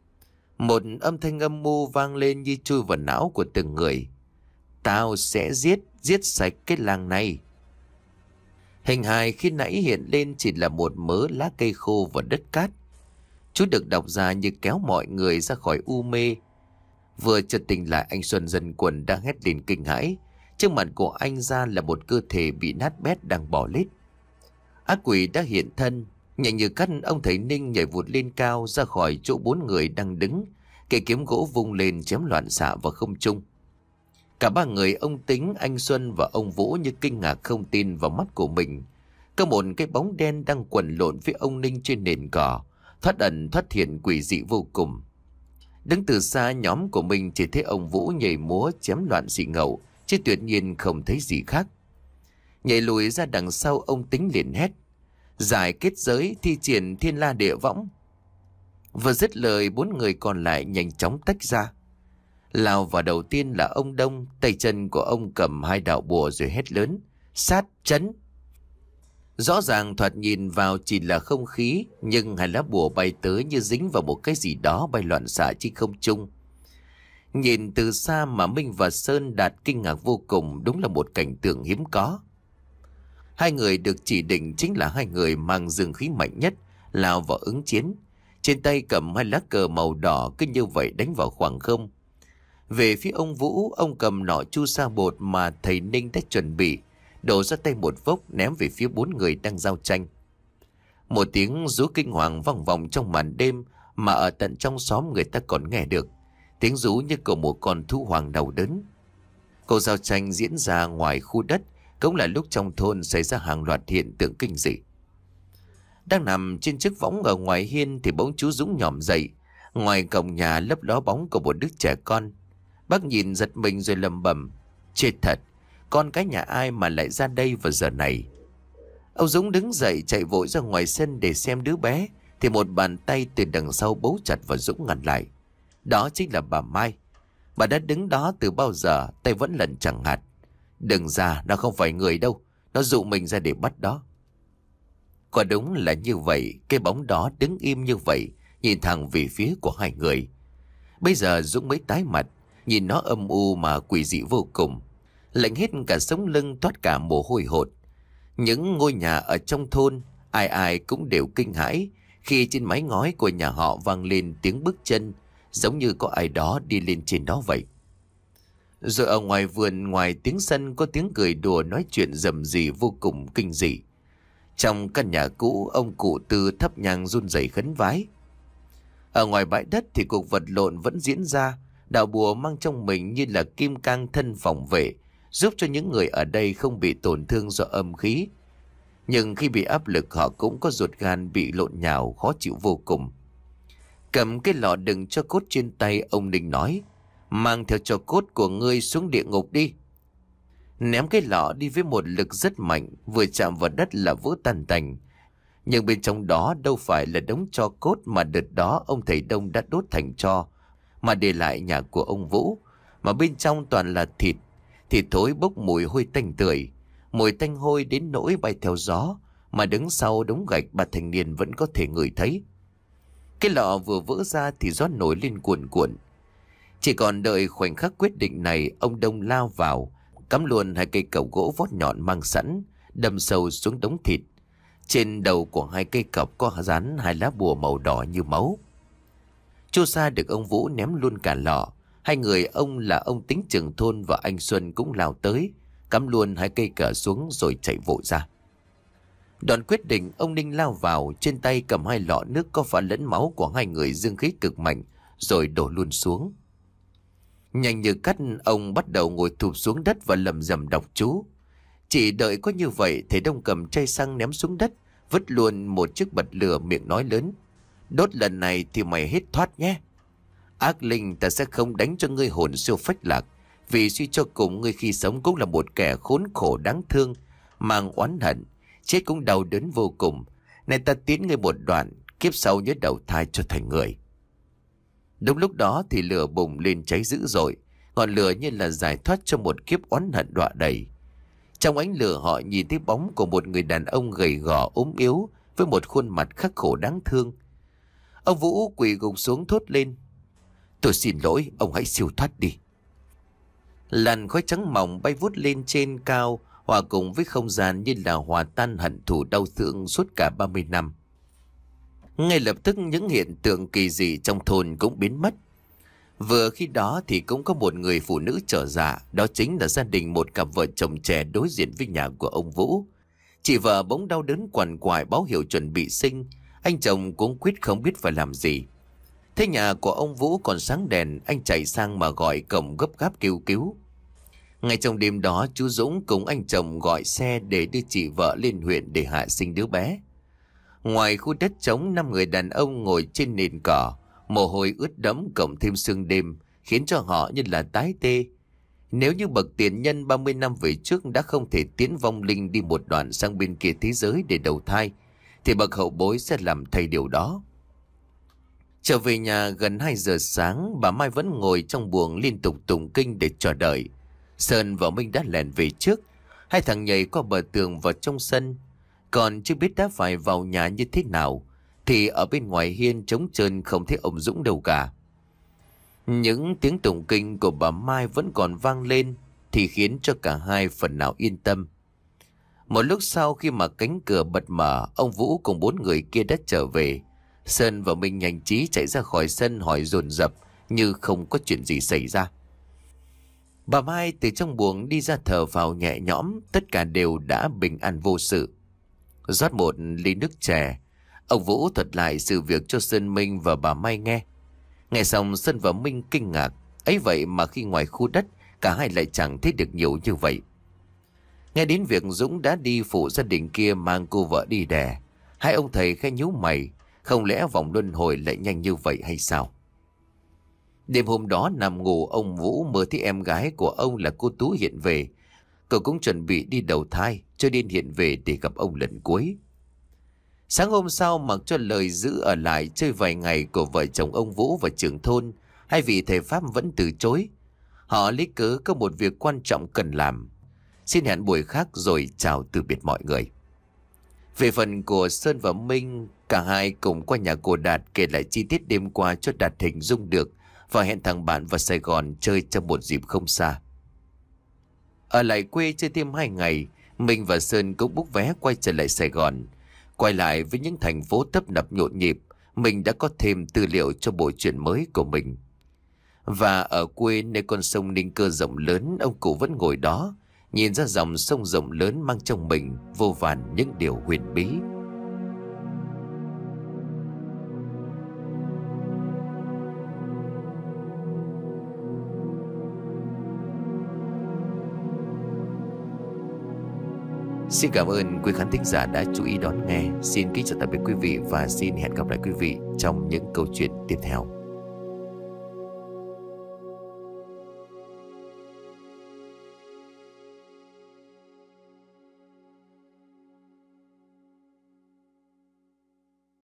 Một âm thanh âm mưu vang lên như chui vào não của từng người: tao sẽ giết, giết sạch cái làng này. Hình hài khi nãy hiện lên chỉ là một mớ lá cây khô và đất cát. Chú được đọc ra như kéo mọi người ra khỏi u mê. Vừa chợt tỉnh lại, anh Xuân Dân Quần đang hét lên kinh hãi. Trước mặt của anh ra là một cơ thể bị nát bét đang bò lết. Ác quỷ đã hiện thân. Nhanh như cắt, ông thầy Ninh nhảy vụt lên cao ra khỏi chỗ bốn người đang đứng. Cây kiếm gỗ vung lên chém loạn xạ vào không trung. Cả ba người, ông Tính, anh Xuân và ông Vũ, như kinh ngạc không tin vào mắt của mình. Có một cái bóng đen đang quẩn lộn với ông Ninh trên nền cỏ, thoát ẩn thoát hiện quỷ dị vô cùng. Đứng từ xa, nhóm của mình chỉ thấy ông Vũ nhảy múa chém loạn xì ngầu, chứ tuyệt nhiên không thấy gì khác. Nhảy lùi ra đằng sau, ông Tính liền hét: giải kết giới, thi triển thiên la địa võng. Vừa dứt lời, bốn người còn lại nhanh chóng tách ra. Lao vào đầu tiên là ông Đông, tay chân của ông cầm hai đạo bùa rồi hét lớn: sát chấn. Rõ ràng thoạt nhìn vào chỉ là không khí, nhưng hai lá bùa bay tới như dính vào một cái gì đó bay loạn xạ trên không trung. Nhìn từ xa mà Minh và Sơn Đạt kinh ngạc vô cùng, đúng là một cảnh tượng hiếm có. Hai người được chỉ định chính là hai người mang dương khí mạnh nhất, lao vào ứng chiến. Trên tay cầm hai lá cờ màu đỏ, cứ như vậy đánh vào khoảng không. Về phía ông Vũ, ông cầm nọ chu sa bột mà thầy Ninh đã chuẩn bị, đổ ra tay một vốc ném về phía bốn người đang giao tranh. Một tiếng rú kinh hoàng vang vọng trong màn đêm mà ở tận trong xóm người ta còn nghe được. Tiếng rú như của một con thú hoàng đau đớn. Cuộc giao tranh diễn ra ngoài khu đất, cũng là lúc trong thôn xảy ra hàng loạt hiện tượng kinh dị. Đang nằm trên chiếc võng ở ngoài hiên thì bỗng chú Dũng nhỏm dậy. Ngoài cổng nhà lấp ló bóng của một đứa trẻ con. Bác nhìn giật mình rồi lẩm bẩm: chết thật, con cái nhà ai mà lại ra đây vào giờ này? Ông Dũng đứng dậy chạy vội ra ngoài sân để xem đứa bé, thì một bàn tay từ đằng sau bấu chặt vào Dũng ngăn lại. Đó chính là bà Mai. Bà đã đứng đó từ bao giờ, tay vẫn lần chẳng hạt. Đừng ra, nó không phải người đâu, nó dụ mình ra để bắt đó. Quả đúng là như vậy, cái bóng đó đứng im như vậy, nhìn thẳng về phía của hai người. Bây giờ Dũng mới tái mặt, nhìn nó âm u mà quỷ dị vô cùng, lạnh hết cả sống lưng, toát cả mồ hôi hột. Những ngôi nhà ở trong thôn, ai ai cũng đều kinh hãi khi trên mái ngói của nhà họ vang lên tiếng bước chân, giống như có ai đó đi lên trên đó vậy. Rồi ở ngoài vườn, ngoài tiếng sân, có tiếng cười đùa nói chuyện rầm rì vô cùng kinh dị. Trong căn nhà cũ, ông cụ Tư thắp nhang run rẩy khấn vái. Ở ngoài bãi đất thì cuộc vật lộn vẫn diễn ra. Đạo bùa mang trong mình như là kim cang thân phòng vệ, giúp cho những người ở đây không bị tổn thương do âm khí. Nhưng khi bị áp lực, họ cũng có ruột gan bị lộn nhào, khó chịu vô cùng. Cầm cái lọ đựng cho cốt trên tay, ông Ninh nói: mang theo cho cốt của ngươi xuống địa ngục đi. Ném cái lọ đi với một lực rất mạnh, vừa chạm vào đất là vỡ tan tành. Nhưng bên trong đó đâu phải là đống tro cốt mà đợt đó ông thầy Đông đã đốt thành tro mà để lại nhà của ông Vũ, mà bên trong toàn là thịt. Thịt thối bốc mùi hôi tanh tưởi, mùi tanh hôi đến nỗi bay theo gió, mà đứng sau đống gạch bà thanh niên vẫn có thể ngửi thấy. Cái lọ vừa vỡ ra thì gió nổi lên cuồn cuộn. Chỉ còn đợi khoảnh khắc quyết định này, ông Đông lao vào, cắm luôn hai cây cọc gỗ vót nhọn mang sẵn, đâm sâu xuống đống thịt. Trên đầu của hai cây cọc có dán hai lá bùa màu đỏ như máu. Chu Sa được ông Vũ ném luôn cả lọ. Hai người ông là ông Tính trưởng thôn và anh Xuân cũng lao tới, cắm luôn hai cây cờ xuống rồi chạy vội ra. Đoạn quyết định, ông Ninh lao vào, trên tay cầm hai lọ nước có pha lẫn máu của hai người dương khí cực mạnh, rồi đổ luôn xuống. Nhanh như cắt, ông bắt đầu ngồi thụp xuống đất và lầm rầm đọc chú. Chỉ đợi có như vậy, thầy Đông cầm chai xăng ném xuống đất, vứt luôn một chiếc bật lửa, miệng nói lớn: "Đốt lần này thì mày hết thoát nhé. Ác linh, ta sẽ không đánh cho ngươi hồn siêu phách lạc, vì suy cho cùng ngươi khi sống cũng là một kẻ khốn khổ đáng thương, mang oán hận, chết cũng đau đớn vô cùng. Này ta tiến ngươi một đoạn, kiếp sau nhớ đầu thai cho thành người." Đúng lúc đó thì lửa bùng lên cháy dữ dội, ngọn lửa như là giải thoát cho một kiếp oán hận đọa đầy. Trong ánh lửa họ nhìn thấy bóng của một người đàn ông gầy gò ốm yếu với một khuôn mặt khắc khổ đáng thương. Ông Vũ quỳ gục xuống thốt lên: "Tôi xin lỗi, ông hãy siêu thoát đi." Làn khói trắng mỏng bay vút lên trên cao, hòa cùng với không gian như là hòa tan hận thù đau thương suốt cả ba mươi năm. Ngay lập tức những hiện tượng kỳ dị trong thôn cũng biến mất. Vừa khi đó thì cũng có một người phụ nữ trở dạ, đó chính là gia đình một cặp vợ chồng trẻ đối diện với nhà của ông Vũ. Chị vợ bỗng đau đớn quằn quại báo hiệu chuẩn bị sinh, anh chồng cũng quyết không biết phải làm gì. Thế nhà của ông Vũ còn sáng đèn, anh chạy sang mà gọi cổng gấp gáp kêu cứu. Ngay trong đêm đó, chú Dũng cùng anh chồng gọi xe để đưa chị vợ lên huyện để hạ sinh đứa bé. Ngoài khu đất trống, năm người đàn ông ngồi trên nền cỏ, mồ hôi ướt đẫm cộng thêm sương đêm khiến cho họ như là tái tê. Nếu như bậc tiền nhân ba mươi năm về trước đã không thể tiến vong linh đi một đoạn sang bên kia thế giới để đầu thai, thì bậc hậu bối sẽ làm thay điều đó. Trở về nhà gần hai giờ sáng, bà Mai vẫn ngồi trong buồng liên tục tụng kinh để chờ đợi. Sơn và Minh đã lèn về trước, hai thằng nhảy qua bờ tường vào trong sân. Còn chưa biết đã phải vào nhà như thế nào, thì ở bên ngoài hiên trống trơn không thấy ông Dũng đâu cả. Những tiếng tụng kinh của bà Mai vẫn còn vang lên thì khiến cho cả hai phần nào yên tâm. Một lúc sau, khi mà cánh cửa bật mở, ông Vũ cùng bốn người kia đã trở về. Sơn và Minh nhanh trí chạy ra khỏi sân hỏi dồn dập như không có chuyện gì xảy ra. Bà Mai từ trong buồng đi ra thở phào nhẹ nhõm, tất cả đều đã bình an vô sự. Rót một ly nước chè, ông Vũ thuật lại sự việc cho Sơn, Minh và bà Mai nghe. Nghe xong, Sơn và Minh kinh ngạc, ấy vậy mà khi ngoài khu đất cả hai lại chẳng thấy được nhiều như vậy. Nghe đến việc Dũng đã đi phụ gia đình kia mang cô vợ đi đẻ, hai ông thầy khẽ nhíu mày, không lẽ vòng luân hồi lại nhanh như vậy hay sao? Đêm hôm đó nằm ngủ, ông Vũ mơ thấy em gái của ông là cô Tú hiện về. Cậu cũng chuẩn bị đi đầu thai, cho nên hiện về để gặp ông lần cuối. Sáng hôm sau, mặc cho lời giữ ở lại chơi vài ngày của vợ chồng ông Vũ và trưởng thôn, hai vị thầy Pháp vẫn từ chối. Họ lấy cớ có một việc quan trọng cần làm, xin hẹn buổi khác rồi chào từ biệt mọi người. Về phần của Sơn và Minh, cả hai cùng qua nhà cô Đạt kể lại chi tiết đêm qua cho Đạt hình dung được, và hẹn thằng bạn vào Sài Gòn chơi trong một dịp không xa. Ở lại quê chơi thêm hai ngày, Minh và Sơn cũng book vé quay trở lại Sài Gòn. Quay lại với những thành phố tấp nập nhộn nhịp, mình đã có thêm tư liệu cho bộ truyện mới của mình. Và ở quê, nơi con sông Ninh Cơ rộng lớn, ông cụ vẫn ngồi đó, nhìn ra dòng sông rộng lớn mang trong mình vô vàn những điều huyền bí. Xin cảm ơn quý khán thính giả đã chú ý đón nghe. Xin kính chào tạm biệt quý vị và xin hẹn gặp lại quý vị trong những câu chuyện tiếp theo.